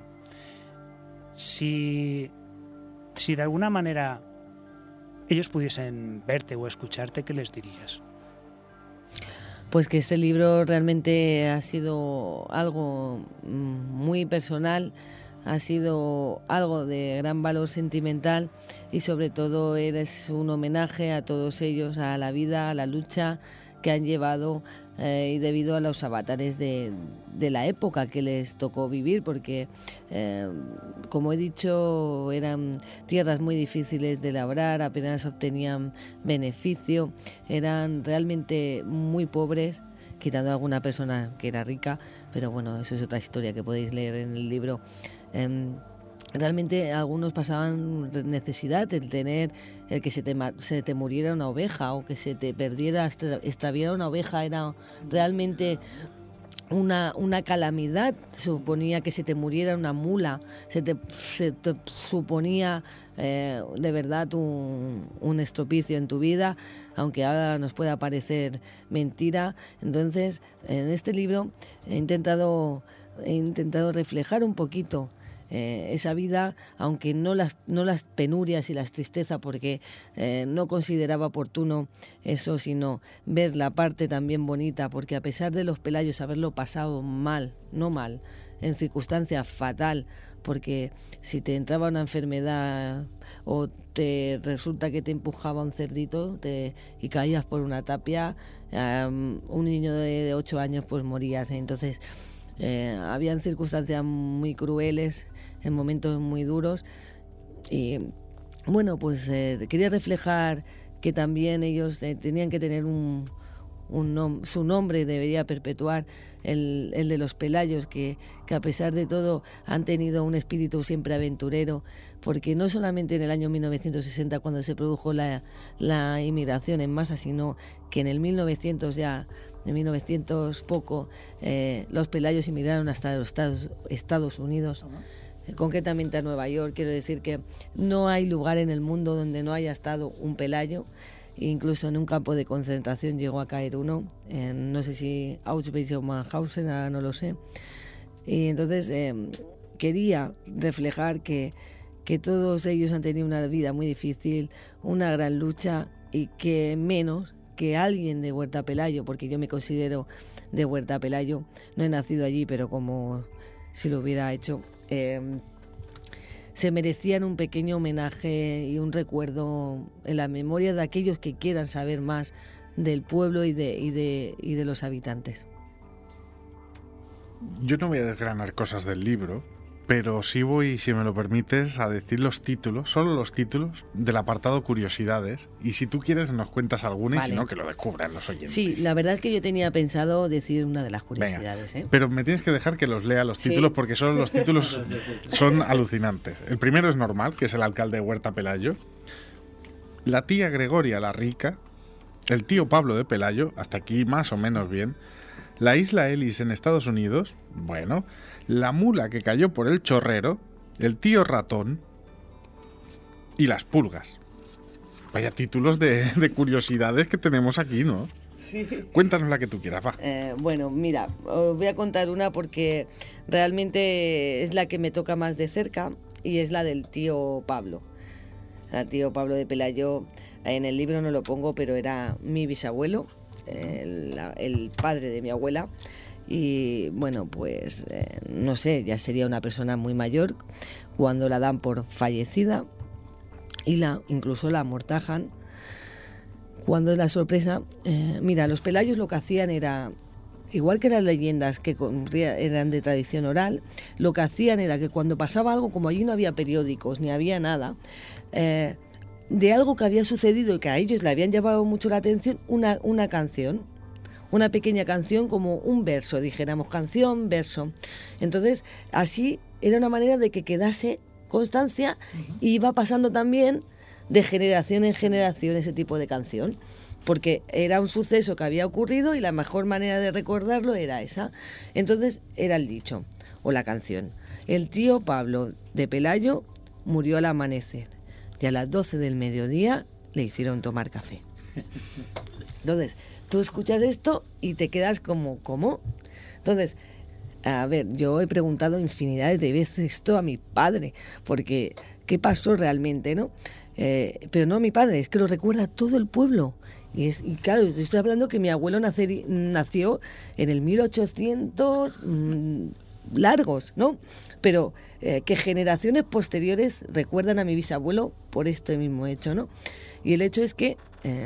Si de alguna manera ellos pudiesen verte o escucharte, ¿qué les dirías? Pues que este libro realmente ha sido algo muy personal, ha sido algo de gran valor sentimental y sobre todo es un homenaje a todos ellos, a la vida, a la lucha que han llevado y debido a los avatares de la época que les tocó vivir, porque como he dicho eran tierras muy difíciles de labrar, apenas obtenían beneficio, eran realmente muy pobres, quitando a alguna persona que era rica, pero bueno, eso es otra historia que podéis leer en el libro. Realmente algunos pasaban necesidad, el que se te muriera una oveja o que se te perdiera, extraviera una oveja, era realmente una calamidad. Suponía que se te muriera una mula, se te suponía de verdad un estropicio en tu vida, aunque ahora nos pueda parecer mentira. Entonces, en este libro he intentado reflejar un poquito esa vida, aunque no las penurias y las tristezas, porque no consideraba oportuno eso, sino ver la parte también bonita, porque a pesar de los pelayos haberlo pasado mal, en circunstancias fatal, porque si te entraba una enfermedad o te resulta que te empujaba un cerdito y caías por una tapia, un niño de 8 años pues morías. Entonces habían circunstancias muy crueles, en momentos muy duros, y bueno, pues quería reflejar que también ellos tenían que tener su nombre debería perpetuar el de los Pelayos, que a pesar de todo han tenido un espíritu siempre aventurero, porque no solamente en el año 1960 cuando se produjo la inmigración en masa, sino que en el 1900 poco, los Pelayos inmigraron hasta los Estados Unidos, concretamente a Nueva York. Quiero decir que no hay lugar en el mundo donde no haya estado un Pelayo. Incluso en un campo de concentración llegó a caer uno, no sé si Auschwitz o Mauthausen, ahora no lo sé. Y entonces quería reflejar que todos ellos han tenido una vida muy difícil, una gran lucha, y que menos que alguien de Huerta Pelayo, porque yo me considero de Huerta Pelayo, no he nacido allí, pero como si lo hubiera hecho, se merecían un pequeño homenaje y un recuerdo en la memoria de aquellos que quieran saber más del pueblo y de los habitantes. Yo no voy a desgranar cosas del libro, pero sí voy, si me lo permites, a decir los títulos, solo los títulos del apartado Curiosidades, y si tú quieres nos cuentas alguna, vale. Y si no, que lo descubran los oyentes. Sí, la verdad es que yo tenía pensado decir una de las curiosidades. Venga, pero me tienes que dejar que los lea los títulos, porque solo los títulos son alucinantes. El primero es normal, que es el alcalde de Huerta Pelayo, la tía Gregoria la Rica, el tío Pablo de Pelayo, hasta aquí más o menos bien, la isla Ellis en Estados Unidos, bueno, la mula que cayó por el chorrero, el tío ratón y las pulgas. Vaya títulos de curiosidades que tenemos aquí, ¿no? Sí. Cuéntanos la que tú quieras, va. Bueno, mira, os voy a contar una porque realmente es la que me toca más de cerca, y es la del tío Pablo. El tío Pablo de Pelayo, en el libro no lo pongo, pero era mi bisabuelo, el padre de mi abuela, y bueno, pues no sé, ya sería una persona muy mayor cuando la dan por fallecida y incluso la amortajan. Cuando es la sorpresa, mira, los Pelayos lo que hacían era, igual que las leyendas que eran de tradición oral, lo que hacían era que cuando pasaba algo, como allí no había periódicos ni había nada, de algo que había sucedido y que a ellos le habían llamado mucho la atención, una canción, una pequeña canción, como un verso, dijéramos, canción, verso. Entonces, así era una manera de que quedase constancia, y iba pasando también de generación en generación ese tipo de canción, porque era un suceso que había ocurrido y la mejor manera de recordarlo era esa. Entonces era el dicho o la canción: el tío Pablo de Pelayo murió al amanecer y a las 12 del mediodía le hicieron tomar café. Entonces tú escuchas esto y te quedas como, ¿cómo? Entonces, a ver, yo he preguntado infinidades de veces esto a mi padre, porque ¿qué pasó realmente, no? Pero no a mi padre, es que lo recuerda todo el pueblo. Y claro, estoy hablando que mi abuelo nació en el 1800 largos, ¿no? Pero que generaciones posteriores recuerdan a mi bisabuelo por este mismo hecho, ¿no? Y el hecho es que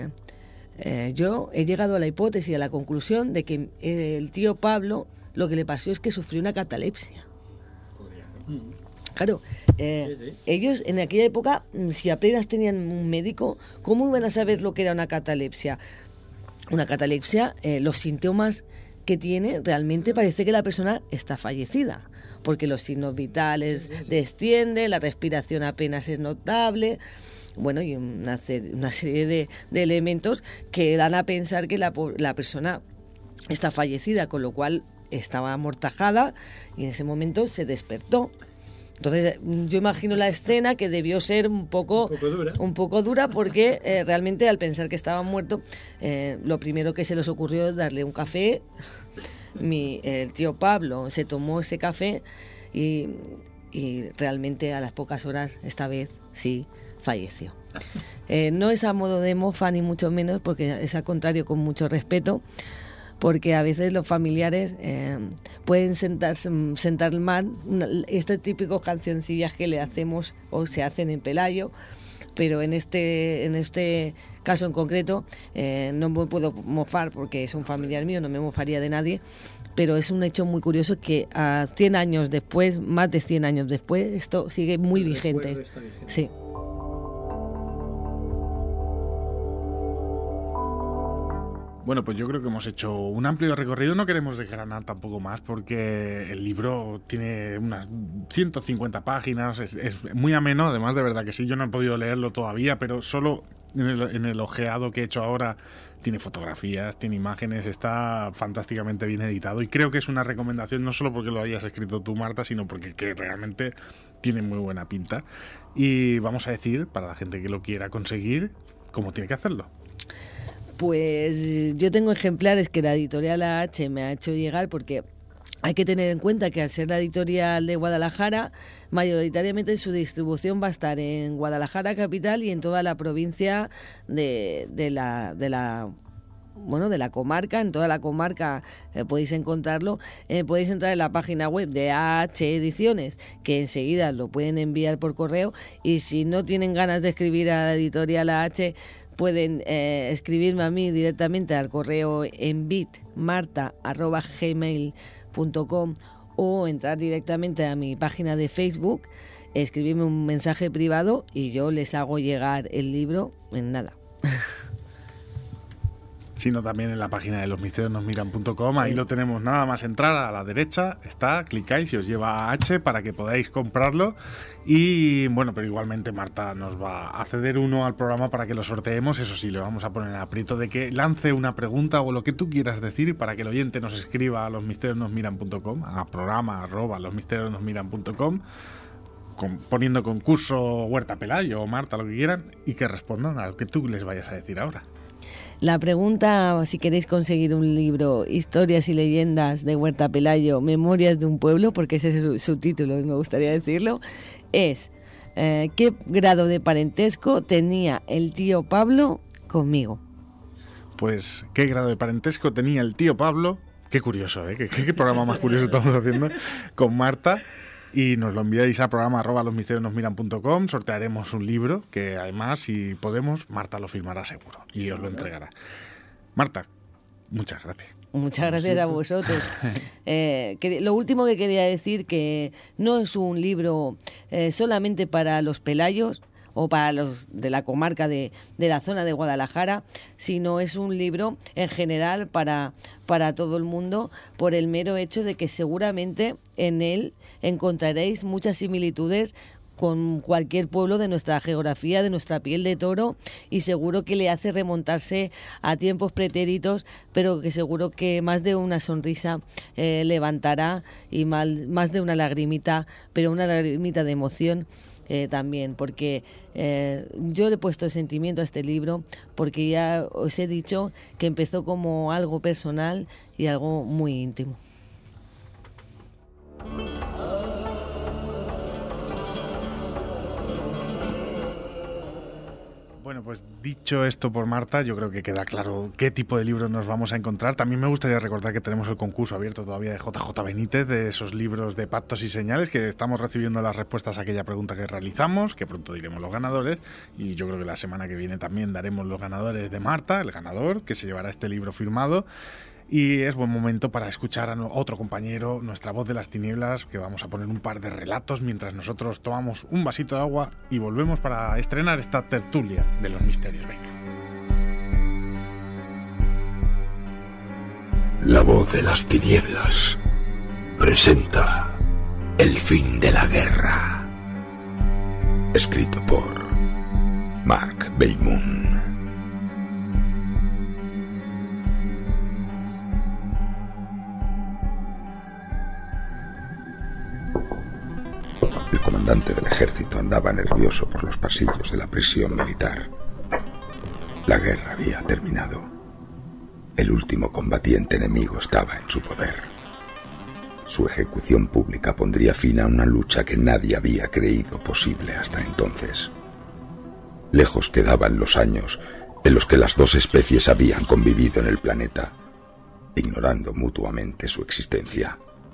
yo he llegado a la hipótesis, a la conclusión de que el tío Pablo lo que le pasó es que sufrió una catalepsia. Claro, sí. Ellos en aquella época, si apenas tenían un médico, ¿cómo iban a saber lo que era una catalepsia? Una catalepsia, los síntomas que tiene, realmente parece que la persona está fallecida, porque los signos vitales descienden, la respiración apenas es notable, bueno, y una serie de elementos que dan a pensar que la persona está fallecida, con lo cual estaba amortajada y en ese momento se despertó. Entonces yo imagino la escena, que debió ser un poco dura, porque realmente al pensar que estaba muerto, lo primero que se les ocurrió es darle un café. El tío Pablo se tomó ese café y realmente a las pocas horas, esta vez sí, falleció. No es a modo de mofa ni mucho menos, porque es al contrario, con mucho respeto, porque a veces los familiares pueden sentar mal estas típicas cancioncillas que le hacemos o se hacen en Pelayo, pero en este caso en concreto no me puedo mofar porque es un familiar mío, no me mofaría de nadie, pero es un hecho muy curioso que a 100 años después, más de 100 años después, esto sigue muy vigente. Sí. Bueno, pues yo creo que hemos hecho un amplio recorrido. No queremos desgranar tampoco más porque el libro tiene unas 150 páginas, es muy ameno, además de verdad que sí, yo no he podido leerlo todavía, pero solo en el ojeado que he hecho ahora tiene fotografías, tiene imágenes, está fantásticamente bien editado y creo que es una recomendación no solo porque lo hayas escrito tú, Marta, sino porque que realmente tiene muy buena pinta. Y vamos a decir, para la gente que lo quiera conseguir, cómo tiene que hacerlo. Pues yo tengo ejemplares que la editorial AH me ha hecho llegar porque hay que tener en cuenta que al ser la editorial de Guadalajara, mayoritariamente su distribución va a estar en Guadalajara capital y en toda la provincia de la comarca. En toda la comarca podéis encontrarlo. Podéis entrar en la página web de AH Ediciones, que enseguida lo pueden enviar por correo, y si no tienen ganas de escribir a la editorial AH, pueden escribirme a mí directamente al correo enbitmarta@gmail.com o entrar directamente a mi página de Facebook, escribirme un mensaje privado y yo les hago llegar el libro en nada. Sino también en la página de losmisteriosnosmiran.com, ahí lo tenemos, nada más entrar a la derecha, está, clicáis y os lleva a H para que podáis comprarlo. Y bueno, pero igualmente Marta nos va a ceder uno al programa para que lo sorteemos, eso sí, le vamos a poner en aprieto de que lance una pregunta o lo que tú quieras decir para que el oyente nos escriba a losmisteriosnosmiran.com, a programa@losmisteriosnosmiran.com, poniendo concurso Huerta Pelayo o Marta, lo que quieran, y que respondan a lo que tú les vayas a decir ahora. La pregunta, si queréis conseguir un libro, Historias y leyendas de Huerta Pelayo, Memorias de un pueblo, porque ese es su título y me gustaría decirlo, es ¿qué grado de parentesco tenía el tío Pablo conmigo? Pues, ¿qué grado de parentesco tenía el tío Pablo? Qué curioso, ¿eh? ¿Qué programa más curioso estamos haciendo con Marta? Y nos lo enviáis a programa@losmisteriosnosmiran.com. Sortearemos un libro que además, si podemos, Marta lo firmará seguro y os lo entregará. Marta, muchas gracias. Muchas gracias a vosotros. Lo último que quería decir, que no es un libro solamente para los pelayos o para los de la comarca de la zona de Guadalajara, sino es un libro en general para todo el mundo, por el mero hecho de que seguramente en él encontraréis muchas similitudes con cualquier pueblo de nuestra geografía, de nuestra piel de toro, y seguro que le hace remontarse a tiempos pretéritos, pero que seguro que más de una sonrisa levantará y más de una lagrimita, pero una lagrimita de emoción también, porque yo le he puesto sentimiento a este libro, porque ya os he dicho que empezó como algo personal y algo muy íntimo. Bueno, pues dicho esto por Marta, yo creo que queda claro qué tipo de libros nos vamos a encontrar. También me gustaría recordar que tenemos el concurso abierto todavía de JJ Benítez, de esos libros de pactos y señales, que estamos recibiendo las respuestas a aquella pregunta que realizamos, que pronto diremos los ganadores, y yo creo que la semana que viene también daremos los ganadores de Marta, el ganador, que se llevará este libro firmado. Y es buen momento para escuchar a otro compañero, nuestra voz de las tinieblas, que vamos a poner un par de relatos mientras nosotros tomamos un vasito de agua y volvemos para estrenar esta tertulia de los misterios. Venga. La voz de las tinieblas presenta El fin de la guerra, escrito por Mark Belmont. El comandante del ejército andaba nervioso por los pasillos de la prisión militar. La guerra había terminado. El último combatiente enemigo estaba en su poder. Su ejecución pública pondría fin a una lucha que nadie había creído posible hasta entonces. Lejos quedaban los años en los que las dos especies habían convivido en el planeta, ignorando mutuamente su existencia.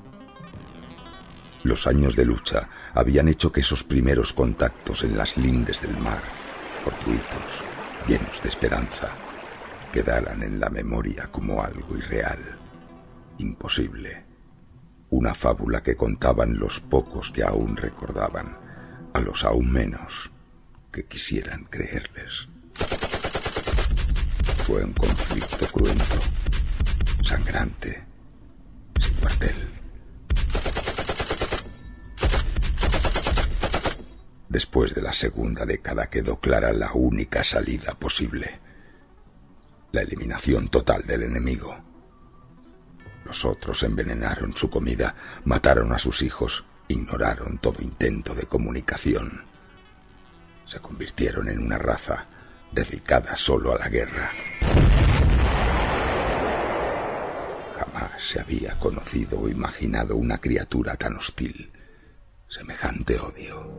Los años de lucha habían hecho que esos primeros contactos en las lindes del mar, fortuitos, llenos de esperanza, quedaran en la memoria como algo irreal, imposible, una fábula que contaban los pocos que aún recordaban, a los aún menos que quisieran creerles. Fue un conflicto cruento, sangrante, sin cuartel. Después de la segunda década quedó clara la única salida posible: la eliminación total del enemigo. Los otros envenenaron su comida, mataron a sus hijos, ignoraron todo intento de comunicación. Se convirtieron en una raza dedicada solo a la guerra. Jamás se había conocido o imaginado una criatura tan hostil, semejante odio.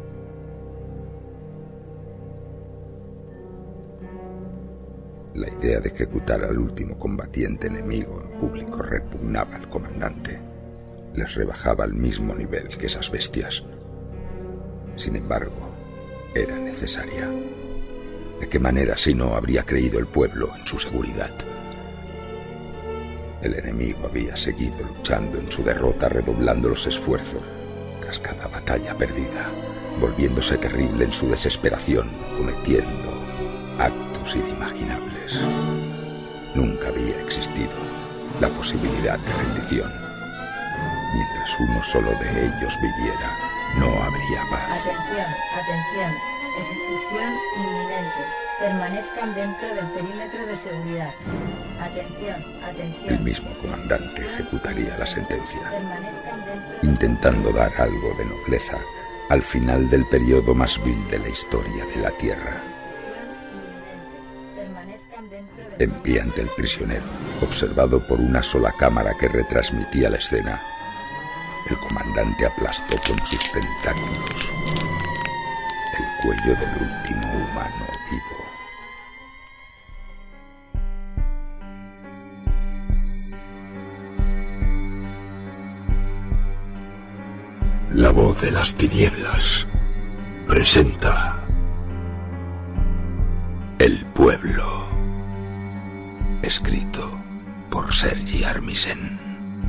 La idea de ejecutar al último combatiente enemigo en público repugnaba al comandante. Les rebajaba al mismo nivel que esas bestias. Sin embargo, era necesaria. ¿De qué manera, si no, habría creído el pueblo en su seguridad? El enemigo había seguido luchando en su derrota, redoblando los esfuerzos tras cada batalla perdida, volviéndose terrible en su desesperación, cometiendo actos inimaginables. Nunca había existido la posibilidad de rendición. Mientras uno solo de ellos viviera, no habría paz. Atención, atención. Ejecución inminente. Permanezcan dentro del perímetro de seguridad. Atención, atención. El mismo comandante ejecutaría la sentencia, Permanezcan dentro intentando dar algo de nobleza al final del periodo más vil de la historia de la Tierra. En pie ante el prisionero, observado por una sola cámara que retransmitía la escena, el comandante aplastó con sus tentáculos el cuello del último humano vivo. La voz de las tinieblas presenta El pueblo, escrito por Sergi Armisen.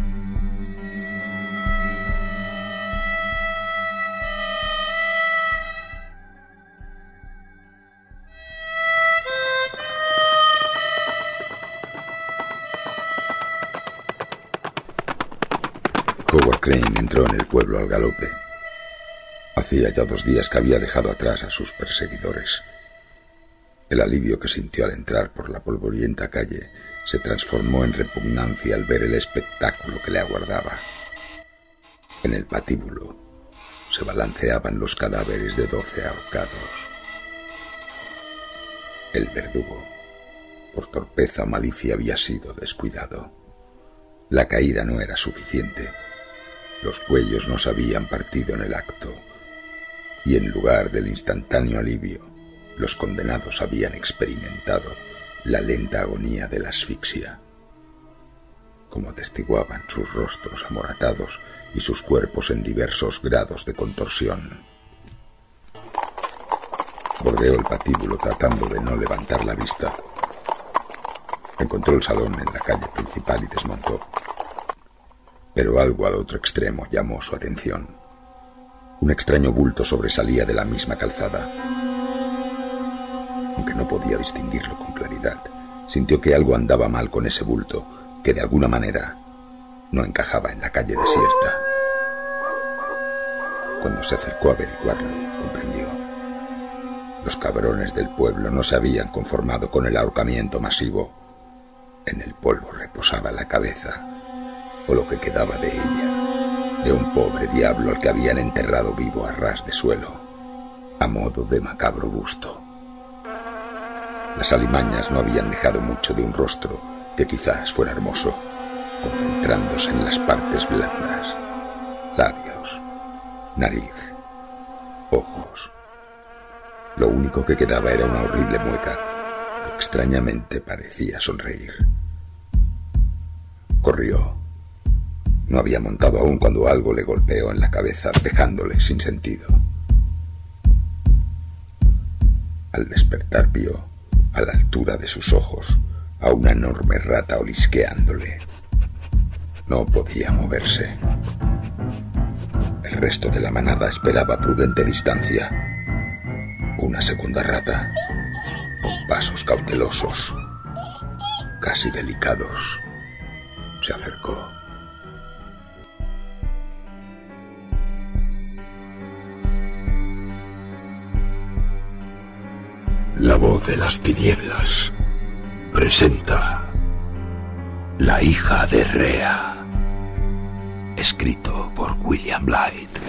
Howard Crane entró en el pueblo al galope. Hacía ya 2 días que había dejado atrás a sus perseguidores. El alivio que sintió al entrar por la polvorienta calle se transformó en repugnancia al ver el espectáculo que le aguardaba. En el patíbulo se balanceaban los cadáveres de 12 ahorcados. El verdugo, por torpeza o malicia, había sido descuidado. La caída no era suficiente. Los cuellos no se habían partido en el acto, y en lugar del instantáneo alivio, los condenados habían experimentado la lenta agonía de la asfixia. Como atestiguaban sus rostros amoratados y sus cuerpos en diversos grados de contorsión. Bordeó el patíbulo tratando de no levantar la vista. Encontró el salón en la calle principal y desmontó. Pero algo al otro extremo llamó su atención. Un extraño bulto sobresalía de la misma calzada. Aunque no podía distinguirlo con claridad, sintió que algo andaba mal con ese bulto, que de alguna manera no encajaba en la calle desierta. Cuando se acercó a averiguarlo, comprendió. Los cabrones del pueblo no se habían conformado con el ahorcamiento masivo. En el polvo reposaba la cabeza, o lo que quedaba de ella, de un pobre diablo al que habían enterrado vivo a ras de suelo, a modo de macabro busto. Las alimañas no habían dejado mucho de un rostro que quizás fuera hermoso, concentrándose en las partes blandas, labios, nariz, ojos. Lo único que quedaba era una horrible mueca que extrañamente parecía sonreír. Corrió. No había montado aún cuando algo le golpeó en la cabeza, dejándole sin sentido. Al despertar vio, a la altura de sus ojos, a una enorme rata olisqueándole. No podía moverse. El resto de la manada esperaba a prudente distancia. Una segunda rata, con pasos cautelosos, casi delicados, se acercó. La voz de las tinieblas presenta La hija de Rea, escrito por William Blythe.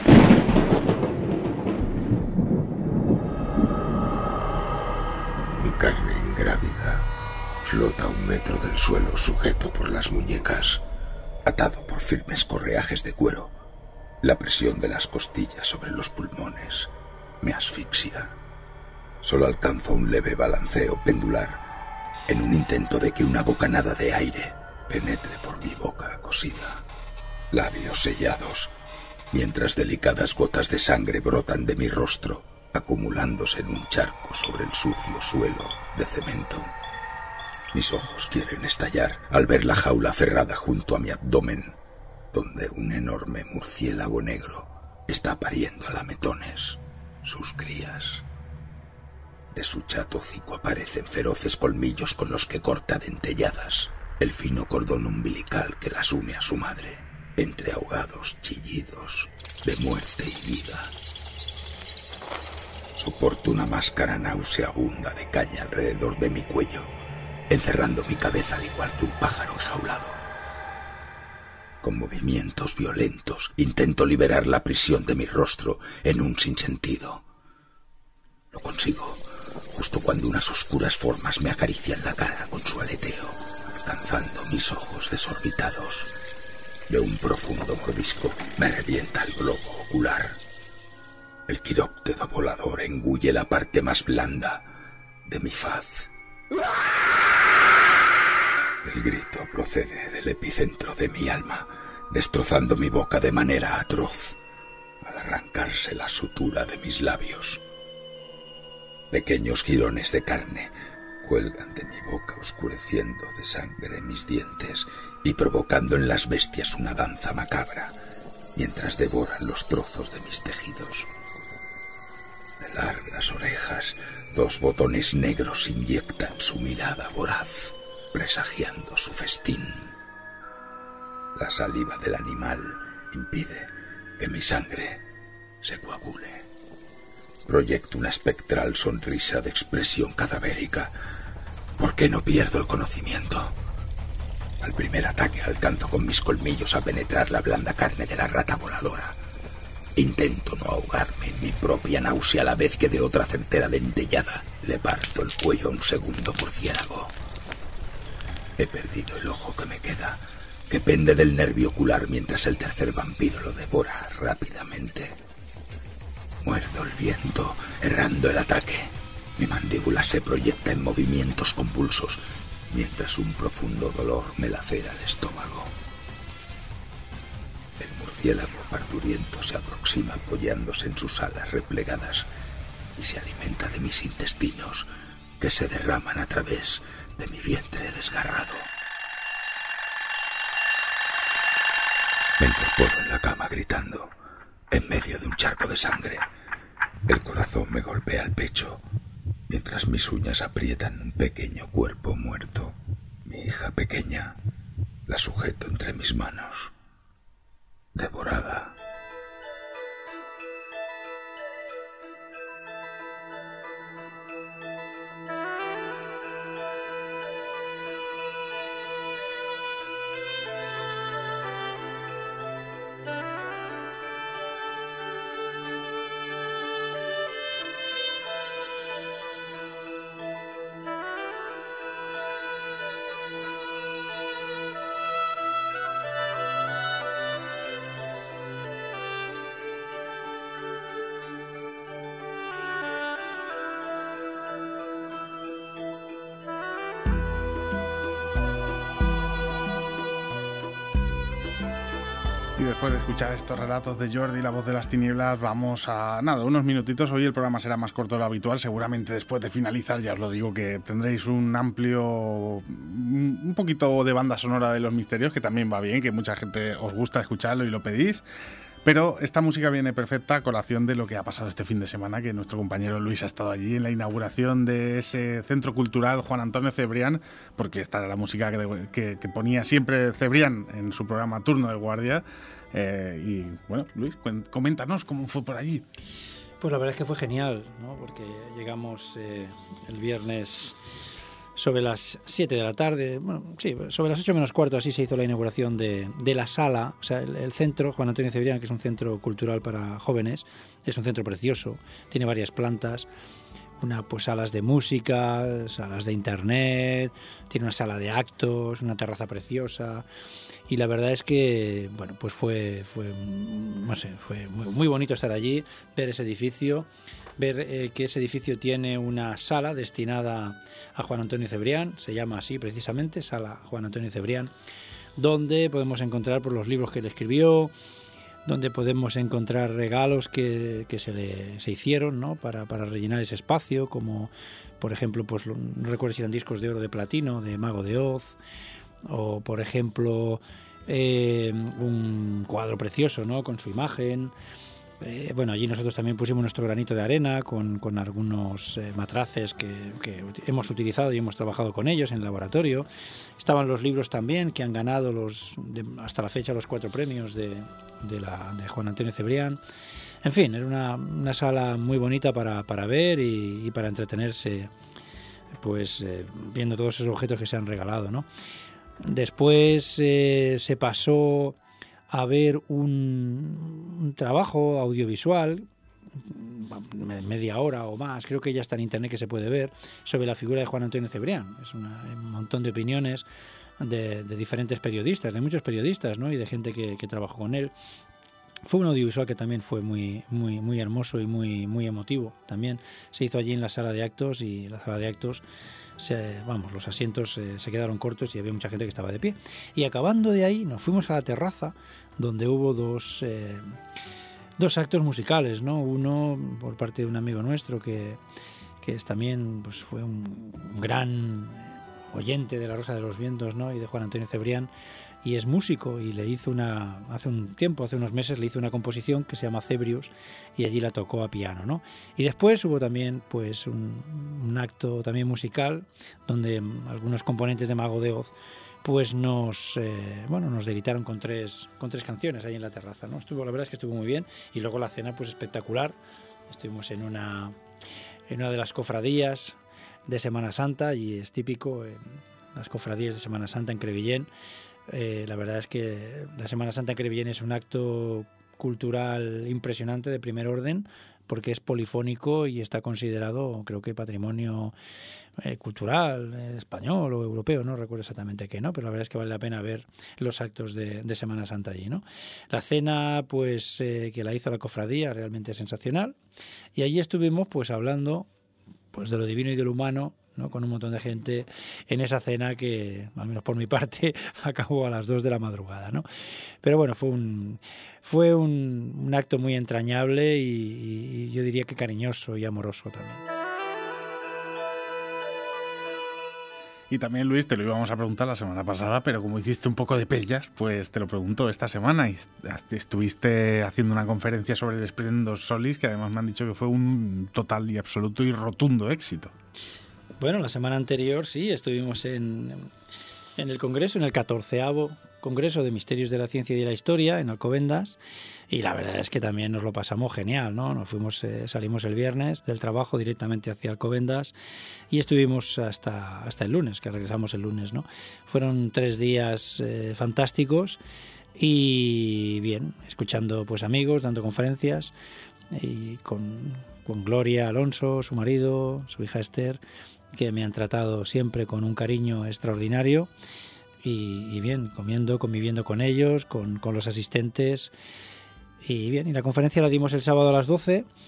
Mi carne ingrávida flota a 1 metro del suelo, sujeto por las muñecas, atado por firmes correajes de cuero. La presión de las costillas sobre los pulmones me asfixia. Solo alcanzo un leve balanceo pendular en un intento de que una bocanada de aire penetre por mi boca cosida. Labios sellados, mientras delicadas gotas de sangre brotan de mi rostro, acumulándose en un charco sobre el sucio suelo de cemento. Mis ojos quieren estallar al ver la jaula cerrada junto a mi abdomen, donde un enorme murciélago negro está pariendo a lametones sus crías. De su chato hocico aparecen feroces colmillos con los que corta dentelladas el fino cordón umbilical que las une a su madre, entre ahogados chillidos de muerte y vida. Soporto una máscara nauseabunda de caña alrededor de mi cuello, encerrando mi cabeza al igual que un pájaro enjaulado. Con movimientos violentos intento liberar la prisión de mi rostro en un sinsentido. Lo consigo, justo cuando unas oscuras formas me acarician la cara con su aleteo, alcanzando mis ojos desorbitados. De un profundo mordisco me revienta el globo ocular. El quiróptedo volador engulle la parte más blanda de mi faz. El grito procede del epicentro de mi alma, destrozando mi boca de manera atroz, al arrancarse la sutura de mis labios. Pequeños jirones de carne cuelgan de mi boca, oscureciendo de sangre mis dientes y provocando en las bestias una danza macabra, mientras devoran los trozos de mis tejidos. De largas orejas, 2 botones negros inyectan su mirada voraz, presagiando su festín. La saliva del animal impide que mi sangre se coagule. Proyecto una espectral sonrisa de expresión cadavérica. ¿Por qué no pierdo el conocimiento? Al primer ataque alcanzo con mis colmillos a penetrar la blanda carne de la rata voladora. Intento no ahogarme en mi propia náusea a la vez que de otra certera dentellada le parto el cuello a un segundo murciélago. He perdido el ojo que me queda, que pende del nervio ocular mientras el tercer vampiro lo devora rápidamente. Muerdo el viento, errando el ataque. Mi mandíbula se proyecta en movimientos convulsos, mientras un profundo dolor me lacera el estómago. El murciélago parturiento se aproxima apoyándose en sus alas replegadas y se alimenta de mis intestinos, que se derraman a través de mi vientre desgarrado. Me incorporo en la cama gritando, en medio de un charco de sangre. El corazón me golpea el pecho, mientras mis uñas aprietan un pequeño cuerpo muerto. Mi hija pequeña la sujeto entre mis manos, devorada. Y después de escuchar estos relatos de Jordi, la voz de las tinieblas, vamos a unos minutitos. Hoy el programa será más corto de lo habitual. Seguramente después de finalizar, ya os lo digo, que tendréis un poquito de banda sonora de Los Misterios, que también va bien, que mucha gente os gusta escucharlo y lo pedís. Pero esta música viene perfecta a colación de lo que ha pasado este fin de semana, que nuestro compañero Luis ha estado allí en la inauguración de ese centro cultural Juan Antonio Cebrián, porque esta era la música que ponía siempre Cebrián en su programa Turno del Guardia. Y bueno, Luis, coméntanos cómo fue por allí. Pues la verdad es que fue genial, ¿no? Porque llegamos el viernes sobre las 7 de la tarde, bueno, sí, sobre las 8 menos cuarto, así se hizo la inauguración de la sala, o sea, el centro Juan Antonio Cebrián, que es un centro cultural para jóvenes, es un centro precioso, tiene varias plantas, pues salas de música, salas de internet, tiene una sala de actos, una terraza preciosa, y la verdad es que, bueno, pues fue muy bonito estar allí, ver ese edificio, ver que ese edificio tiene una sala destinada a Juan Antonio Cebrián, se llama así precisamente, Sala Juan Antonio Cebrián, donde podemos encontrar por los libros que él escribió, donde podemos encontrar regalos que se hicieron, ¿no? para rellenar ese espacio, como por ejemplo, pues no recuerdo si eran discos de oro de platino, de Mago de Oz, o por ejemplo un cuadro precioso, ¿no? Con su imagen. Bueno, allí nosotros también pusimos nuestro granito de arena con algunos matraces que hemos utilizado y hemos trabajado con ellos en el laboratorio. Estaban los libros también que han ganado hasta la fecha los 4 premios de Juan Antonio Cebrián. En fin, era una sala muy bonita para ver y para entretenerse, pues viendo todos esos objetos que se han regalado, ¿no? Después se pasó a ver un trabajo audiovisual, media hora o más, creo que ya está en internet, que se puede ver, sobre la figura de Juan Antonio Cebrián. Es un montón de opiniones de diferentes periodistas, de muchos periodistas, ¿no? Y de gente que trabajó con él. Fue un audiovisual que también fue muy hermoso y muy emotivo. También se hizo allí en la sala de actos, y la sala de actos, los asientos se quedaron cortos y había mucha gente que estaba de pie. Y acabando de ahí nos fuimos a la terraza, donde hubo dos actos musicales, ¿no? Uno por parte de un amigo nuestro que es también, pues fue un gran oyente de La Rosa de los Vientos, ¿no? Y de Juan Antonio Cebrián, y es músico, y le hizo hace unos meses le hizo una composición que se llama Cebrios, y allí la tocó a piano, ¿no? Y después hubo también pues un acto también musical, donde algunos componentes de Mago de Oz pues nos deleitaron con tres canciones ahí en la terraza, ¿no? La verdad es que estuvo muy bien, y luego la cena pues espectacular. Estuvimos en una de las cofradías de Semana Santa, y es típico en las cofradías de Semana Santa en Crevillent. La verdad es que la Semana Santa en Crevillent es un acto cultural impresionante de primer orden, porque es polifónico y está considerado, creo que, patrimonio cultural español o europeo, no recuerdo exactamente qué, ¿no? Pero la verdad es que vale la pena ver los actos de Semana Santa allí, ¿no? La cena, pues, que la hizo la cofradía, realmente sensacional, y allí estuvimos, pues, hablando, pues, de lo divino y de lo humano, ¿no? Con un montón de gente en esa cena que, al menos por mi parte, acabó a las 2 de la madrugada, ¿no? Pero bueno, fue un acto muy entrañable y yo diría que cariñoso y amoroso también. Y también, Luis, te lo íbamos a preguntar la semana pasada, pero como hiciste un poco de pellas, pues te lo pregunto esta semana. Y estuviste haciendo una conferencia sobre el Splendor Solis, que además me han dicho que fue un total y absoluto y rotundo éxito. Bueno, la semana anterior sí, estuvimos en el Congreso, en el 14º Congreso de Misterios de la Ciencia y de la Historia, en Alcobendas, y la verdad es que también nos lo pasamos genial, ¿no? Salimos el viernes del trabajo directamente hacia Alcobendas y estuvimos hasta el lunes, que regresamos el lunes, ¿no? Fueron 3 días fantásticos y bien, escuchando pues amigos, dando conferencias, y con Gloria Alonso, su marido, su hija Esther, que me han tratado siempre con un cariño extraordinario, y bien, conviviendo con ellos, con los asistentes, y bien, y la conferencia la dimos el sábado a las 12,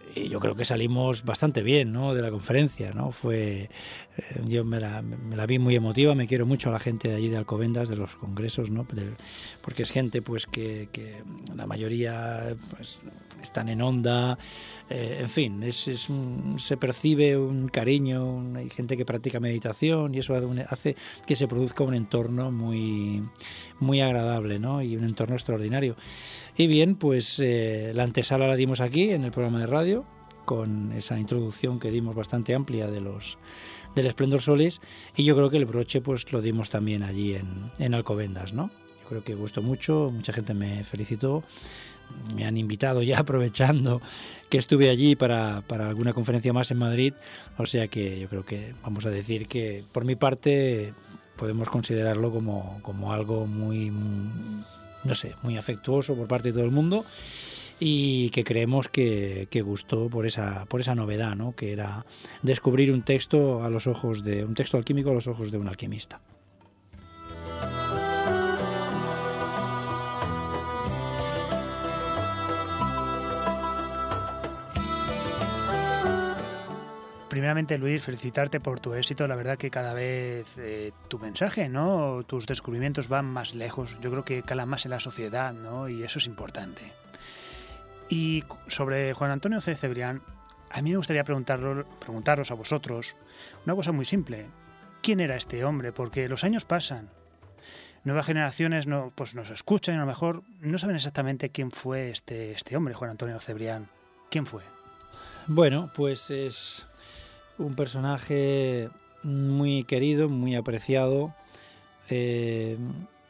yo creo que salimos bastante bien, ¿no?, de la conferencia, ¿no? Yo me la vi muy emotiva. Me quiero mucho a la gente de allí de Alcobendas, de los congresos, ¿no?, porque es gente pues que la mayoría pues están en onda, en fin, se percibe un cariño, hay gente que practica meditación y eso hace que se produzca un entorno muy, muy agradable, ¿no?, y un entorno extraordinario. Y bien, pues la antesala la dimos aquí en el programa de radio, con esa introducción que dimos bastante amplia del Esplendor Solis, y yo creo que el broche pues lo dimos también allí en Alcobendas, ¿no? Yo creo que gustó mucho, mucha gente me felicitó, me han invitado ya aprovechando que estuve allí para alguna conferencia más en Madrid, o sea que yo creo que vamos a decir que por mi parte podemos considerarlo como algo muy, no sé, muy afectuoso por parte de todo el mundo, y que creemos que gustó por esa novedad, ¿no?, que era descubrir un texto alquímico a los ojos de un alquimista. Primeramente, Luis, felicitarte por tu éxito. La verdad que cada vez tu mensaje, ¿no?, tus descubrimientos van más lejos. Yo creo que calan más en la sociedad, ¿no?, y eso es importante. Y sobre Juan Antonio C. Cebrián, a mí me gustaría preguntaros a vosotros una cosa muy simple. ¿Quién era este hombre? Porque los años pasan. Nuevas generaciones pues nos escuchan y a lo mejor no saben exactamente quién fue este hombre, Juan Antonio Cebrián. ¿Quién fue? Bueno, pues es un personaje muy querido, muy apreciado. Es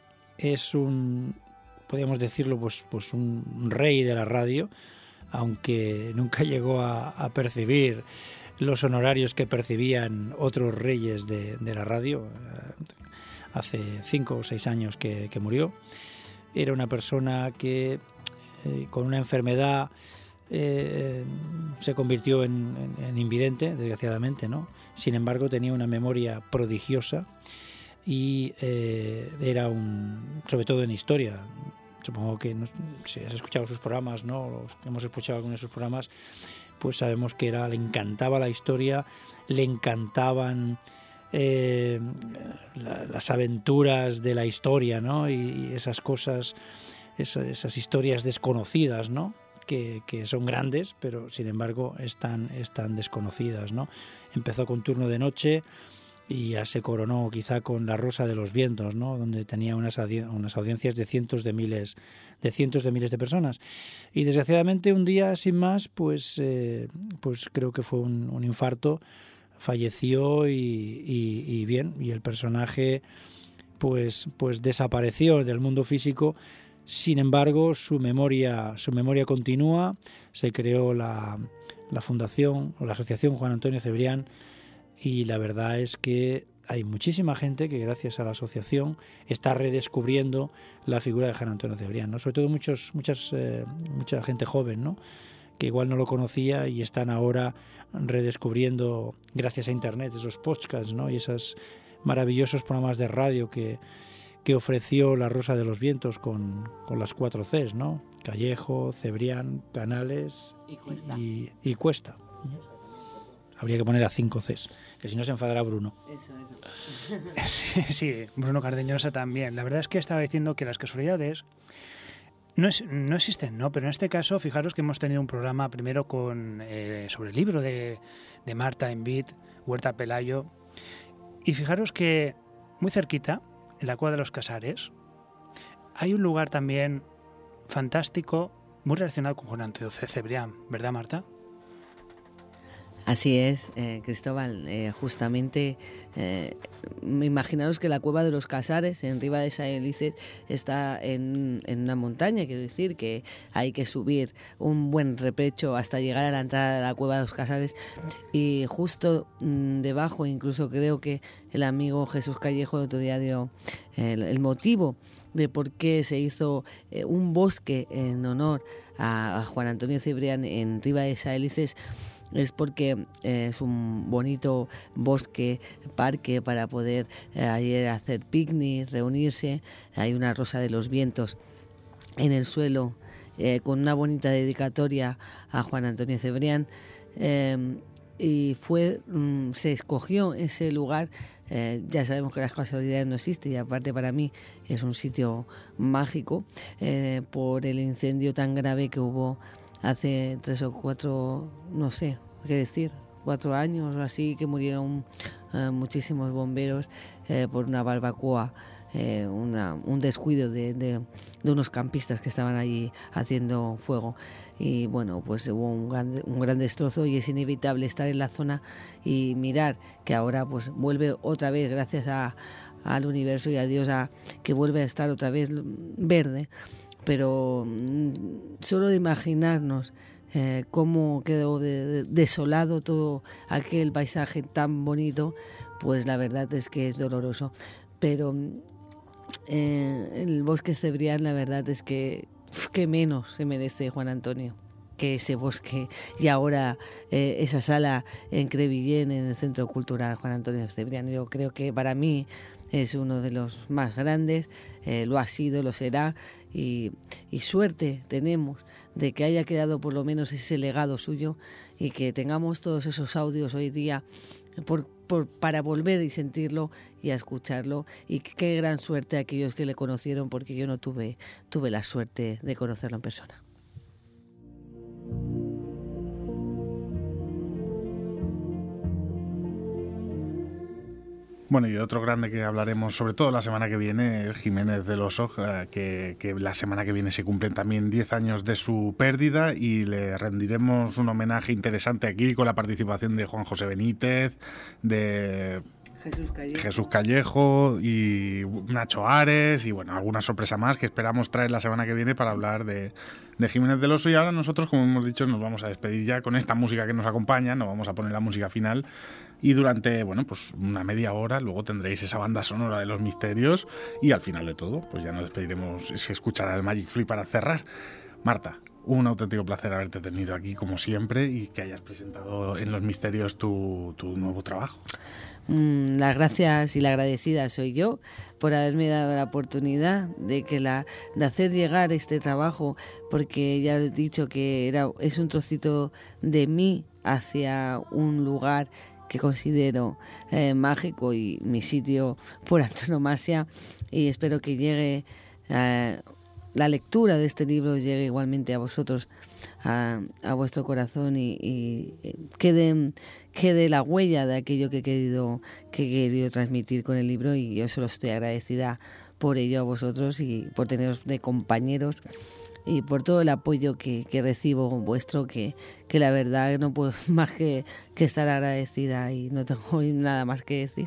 podríamos decirlo, pues un rey de la radio, aunque nunca llegó a percibir los honorarios que percibían otros reyes de la radio. Hace 5 o 6 años que murió. Era una persona que con una enfermedad se convirtió en invidente, desgraciadamente, ¿no? Sin embargo, tenía una memoria prodigiosa y era sobre todo en historia. Supongo que si has escuchado sus programas, ¿no?, hemos escuchado algunos de sus programas, pues sabemos que le encantaba la historia, le encantaban las aventuras de la historia, ¿no?, y esas cosas, esas historias desconocidas, ¿no?, que son grandes, pero sin embargo están desconocidas, ¿no? Empezó con Turno de Noche y ya se coronó quizá con La Rosa de los Vientos, ¿no?, donde tenía unas audiencias de cientos de miles de personas. Y desgraciadamente un día, sin más, pues creo que fue un infarto, falleció y el personaje pues desapareció del mundo físico. Sin embargo, su memoria continúa. Se creó la fundación o la asociación Juan Antonio Cebrián, y la verdad es que hay muchísima gente que gracias a la asociación está redescubriendo la figura de Juan Antonio Cebrián, ¿no? Sobre todo mucha gente joven, ¿no?, que igual no lo conocía y están ahora redescubriendo, gracias a Internet, esos podcasts, ¿no?, y esos maravillosos programas de radio que ofreció La Rosa de los Vientos con las 4 Cs, ¿no? Callejo, Cebrián, Canales y Cuesta. Habría que poner a 5 Cs, que si no se enfadará Bruno. Eso. Sí, Bruno Cardeñosa también. La verdad es que estaba diciendo que las casualidades no existen, ¿no? Pero en este caso, fijaros que hemos tenido un programa primero sobre el libro de Marta Envid, Huerta Pelayo, y fijaros que muy cerquita, en la Cueva de los Casares, hay un lugar también fantástico, muy relacionado con Juan Antonio Cebrián, ¿verdad, Marta? Así es, Cristóbal. Justamente, imaginaros que la Cueva de los Casares, en Riba de Saelices, está en una montaña. Quiero decir que hay que subir un buen repecho hasta llegar a la entrada de la Cueva de los Casares, y justo debajo, incluso creo que el amigo Jesús Callejo el otro día dio el motivo de por qué se hizo un bosque en honor a Juan Antonio Cebrián en Riba de Saelices. Es porque es un bonito bosque, parque para poder hacer picnic, reunirse. Hay una rosa de los vientos en el suelo con una bonita dedicatoria a Juan Antonio Cebrián, y se escogió ese lugar. Ya sabemos que las casualidades no existen, y aparte para mí es un sitio mágico, por el incendio tan grave que hubo hace 3 o 4, no sé qué decir, 4 años o así, que murieron muchísimos bomberos por una barbacoa, un descuido de unos campistas que estaban allí haciendo fuego. Y bueno, pues hubo un gran destrozo, y es inevitable estar en la zona y mirar que ahora pues vuelve otra vez, gracias al universo y a Dios, que vuelve a estar otra vez verde. Pero solo de imaginarnos cómo quedó desolado todo aquel paisaje tan bonito, pues la verdad es que es doloroso. Pero el bosque Cebrián, la verdad es que menos se merece Juan Antonio que ese bosque, y ahora esa sala en Crevillén, en el Centro Cultural Juan Antonio Cebrián. Yo creo que para mí es uno de los más grandes, lo ha sido, lo será, y suerte tenemos de que haya quedado por lo menos ese legado suyo, y que tengamos todos esos audios hoy día para volver y sentirlo y a escucharlo. Y qué gran suerte a aquellos que le conocieron, porque yo no tuve la suerte de conocerlo en persona. Bueno, y otro grande que hablaremos sobre todo la semana que viene es Jiménez del Oso, que la semana que viene se cumplen también 10 años de su pérdida, y le rendiremos un homenaje interesante aquí con la participación de Juan José Benítez, de Jesús Callejo y Nacho Ares, y bueno, alguna sorpresa más que esperamos traer la semana que viene para hablar de Jiménez del Oso. Y ahora nosotros, como hemos dicho, nos vamos a despedir ya con esta música que nos acompaña, nos vamos a poner la música final, y durante, bueno, pues una media hora luego tendréis esa banda sonora de Los Misterios, y al final de todo, pues ya nos despediremos, se escuchará el Magic Flea para cerrar. Marta, un auténtico placer haberte tenido aquí, como siempre, y que hayas presentado en Los Misterios tu nuevo trabajo. Las gracias y la agradecida soy yo por haberme dado la oportunidad de hacer llegar este trabajo, porque ya he dicho que es un trocito de mí hacia un lugar que considero mágico y mi sitio por antonomasia, y espero que llegue la lectura de este libro, llegue igualmente a vosotros, a vuestro corazón, y quede la huella de aquello que he querido transmitir con el libro, y yo solo estoy agradecida por ello a vosotros, y por teneros de compañeros, y por todo el apoyo que recibo vuestro, que la verdad no puedo más que estar agradecida, y no tengo nada más que decir.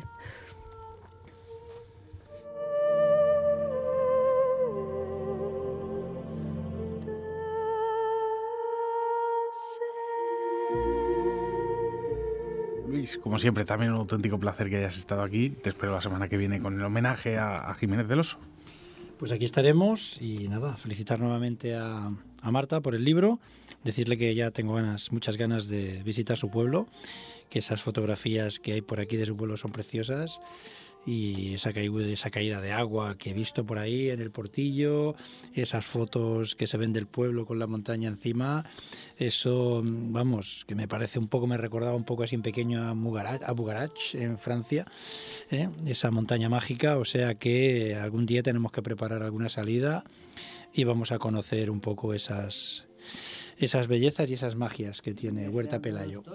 Luis, como siempre, también un auténtico placer que hayas estado aquí. Te espero la semana que viene con el homenaje a Jiménez del Oso. Pues aquí estaremos, y nada, felicitar nuevamente a Marta por el libro, decirle que ya tengo muchas ganas de visitar su pueblo, que esas fotografías que hay por aquí de su pueblo son preciosas, y esa caída de agua que he visto por ahí en el Portillo, esas fotos que se ven del pueblo con la montaña encima, eso, vamos, que me recordaba un poco así en pequeño a Bugarach en Francia, esa montaña mágica. O sea que algún día tenemos que preparar alguna salida y vamos a conocer un poco esas bellezas y esas magias que tiene Huerta Pelayo.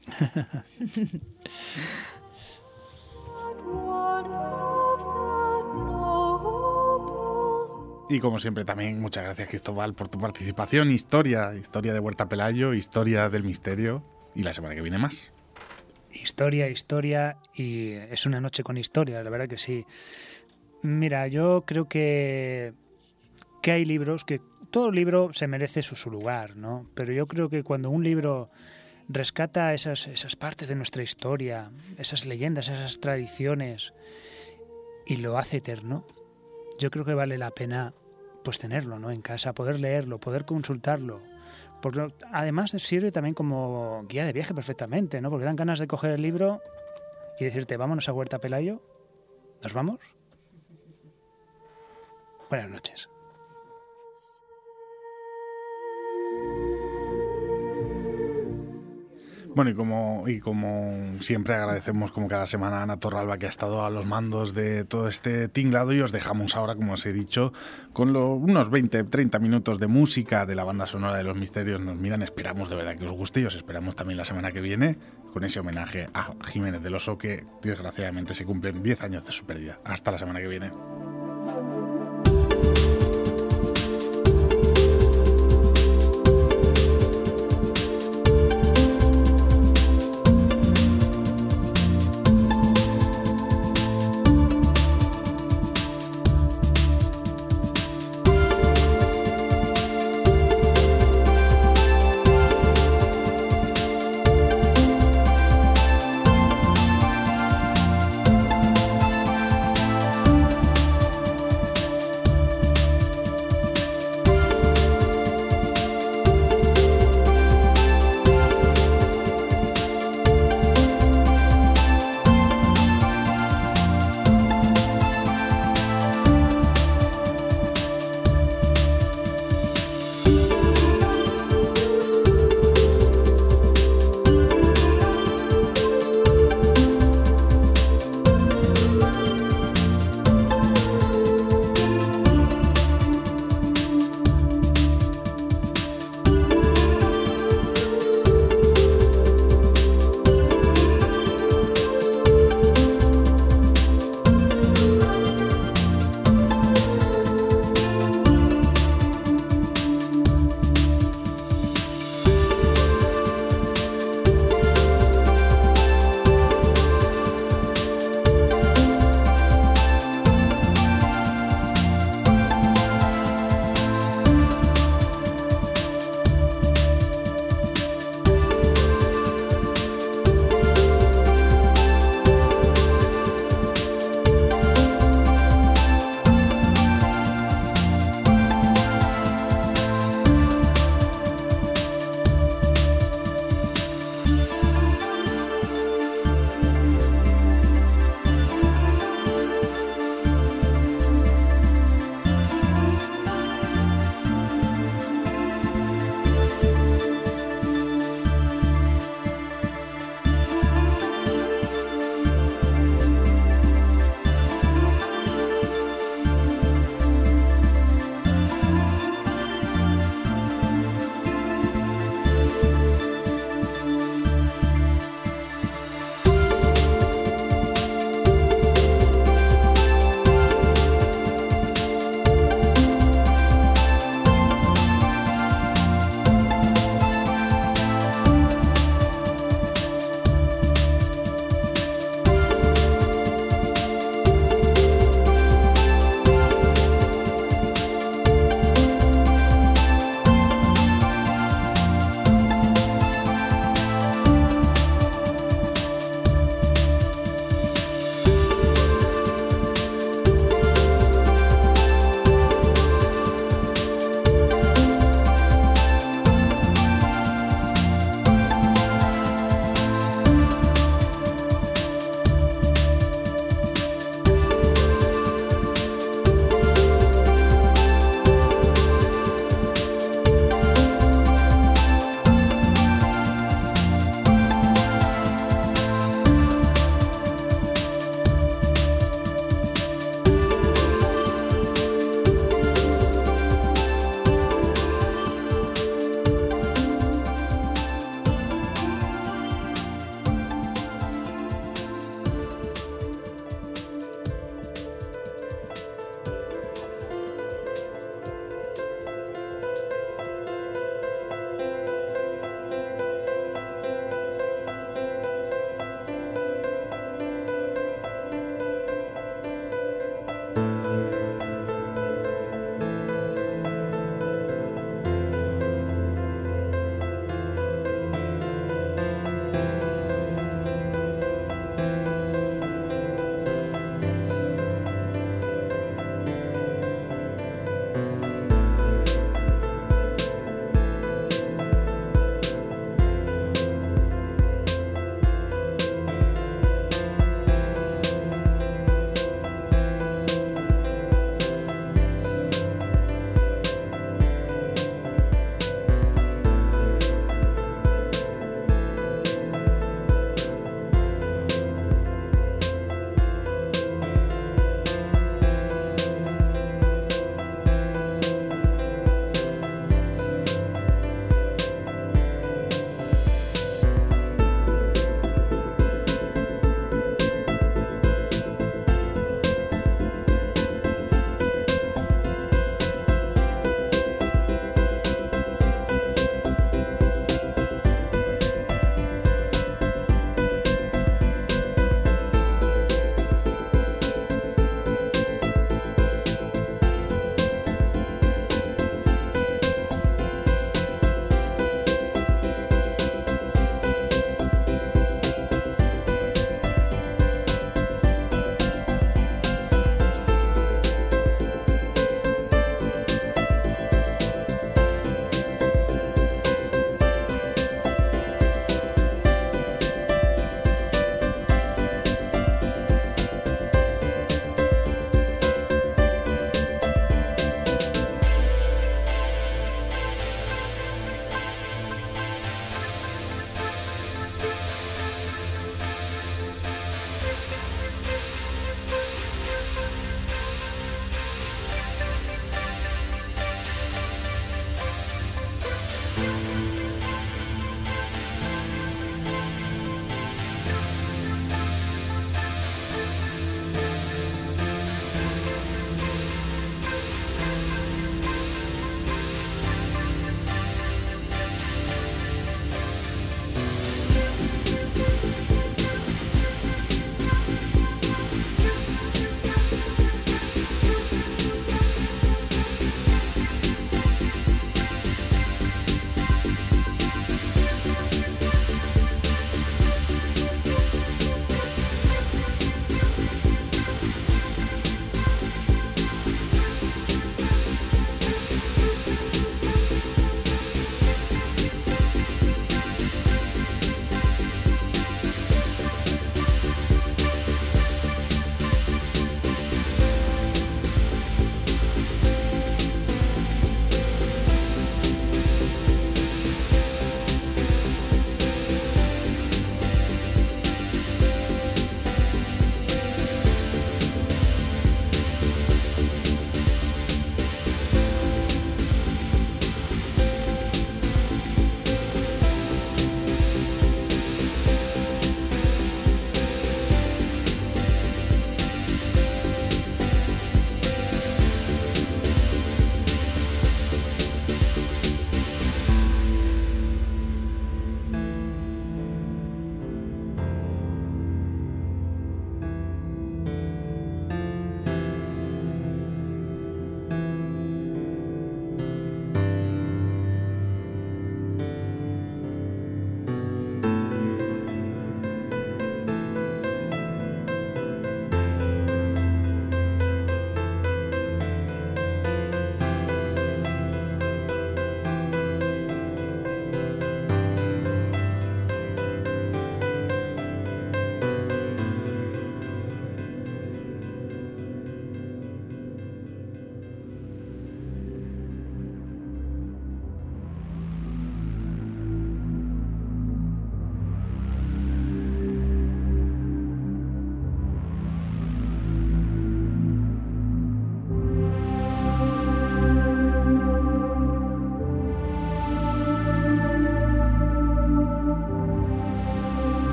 Y como siempre también muchas gracias, Cristóbal, por tu participación. Historia de Huerta Pelayo, historia del misterio, y la semana que viene más. Historia, y es una noche con historia, la verdad que sí. Mira, yo creo que hay libros, que todo libro se merece su lugar, ¿no? Pero yo creo que cuando un libro rescata esas partes de nuestra historia, esas leyendas, esas tradiciones, y lo hace eterno, yo creo que vale la pena pues tenerlo, ¿no?, en casa, poder leerlo, poder consultarlo, porque además sirve también como guía de viaje perfectamente, ¿no? Porque dan ganas de coger el libro y decirte, vámonos a Huerta Pelayo. ¿Nos vamos? Buenas noches. Bueno, y como siempre agradecemos como cada semana a Ana Torralba, que ha estado a los mandos de todo este tinglado, y os dejamos ahora, como os he dicho, con unos 20-30 minutos de música de la banda sonora de Los Misterios Nos Miran. Esperamos de verdad que os guste y os esperamos también la semana que viene con ese homenaje a Jiménez del Oso, que desgraciadamente se cumplen 10 años de su pérdida. Hasta la semana que viene.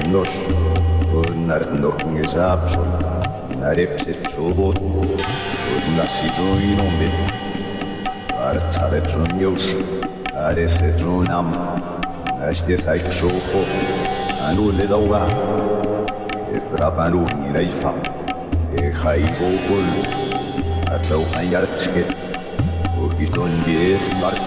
nos narnokin esapso narepset sobot nacido inombe artsaretron yos aresetronam ashte saikshoko anule dauga etrapanu inaifa haibokol atau hayartsket okiton diez mark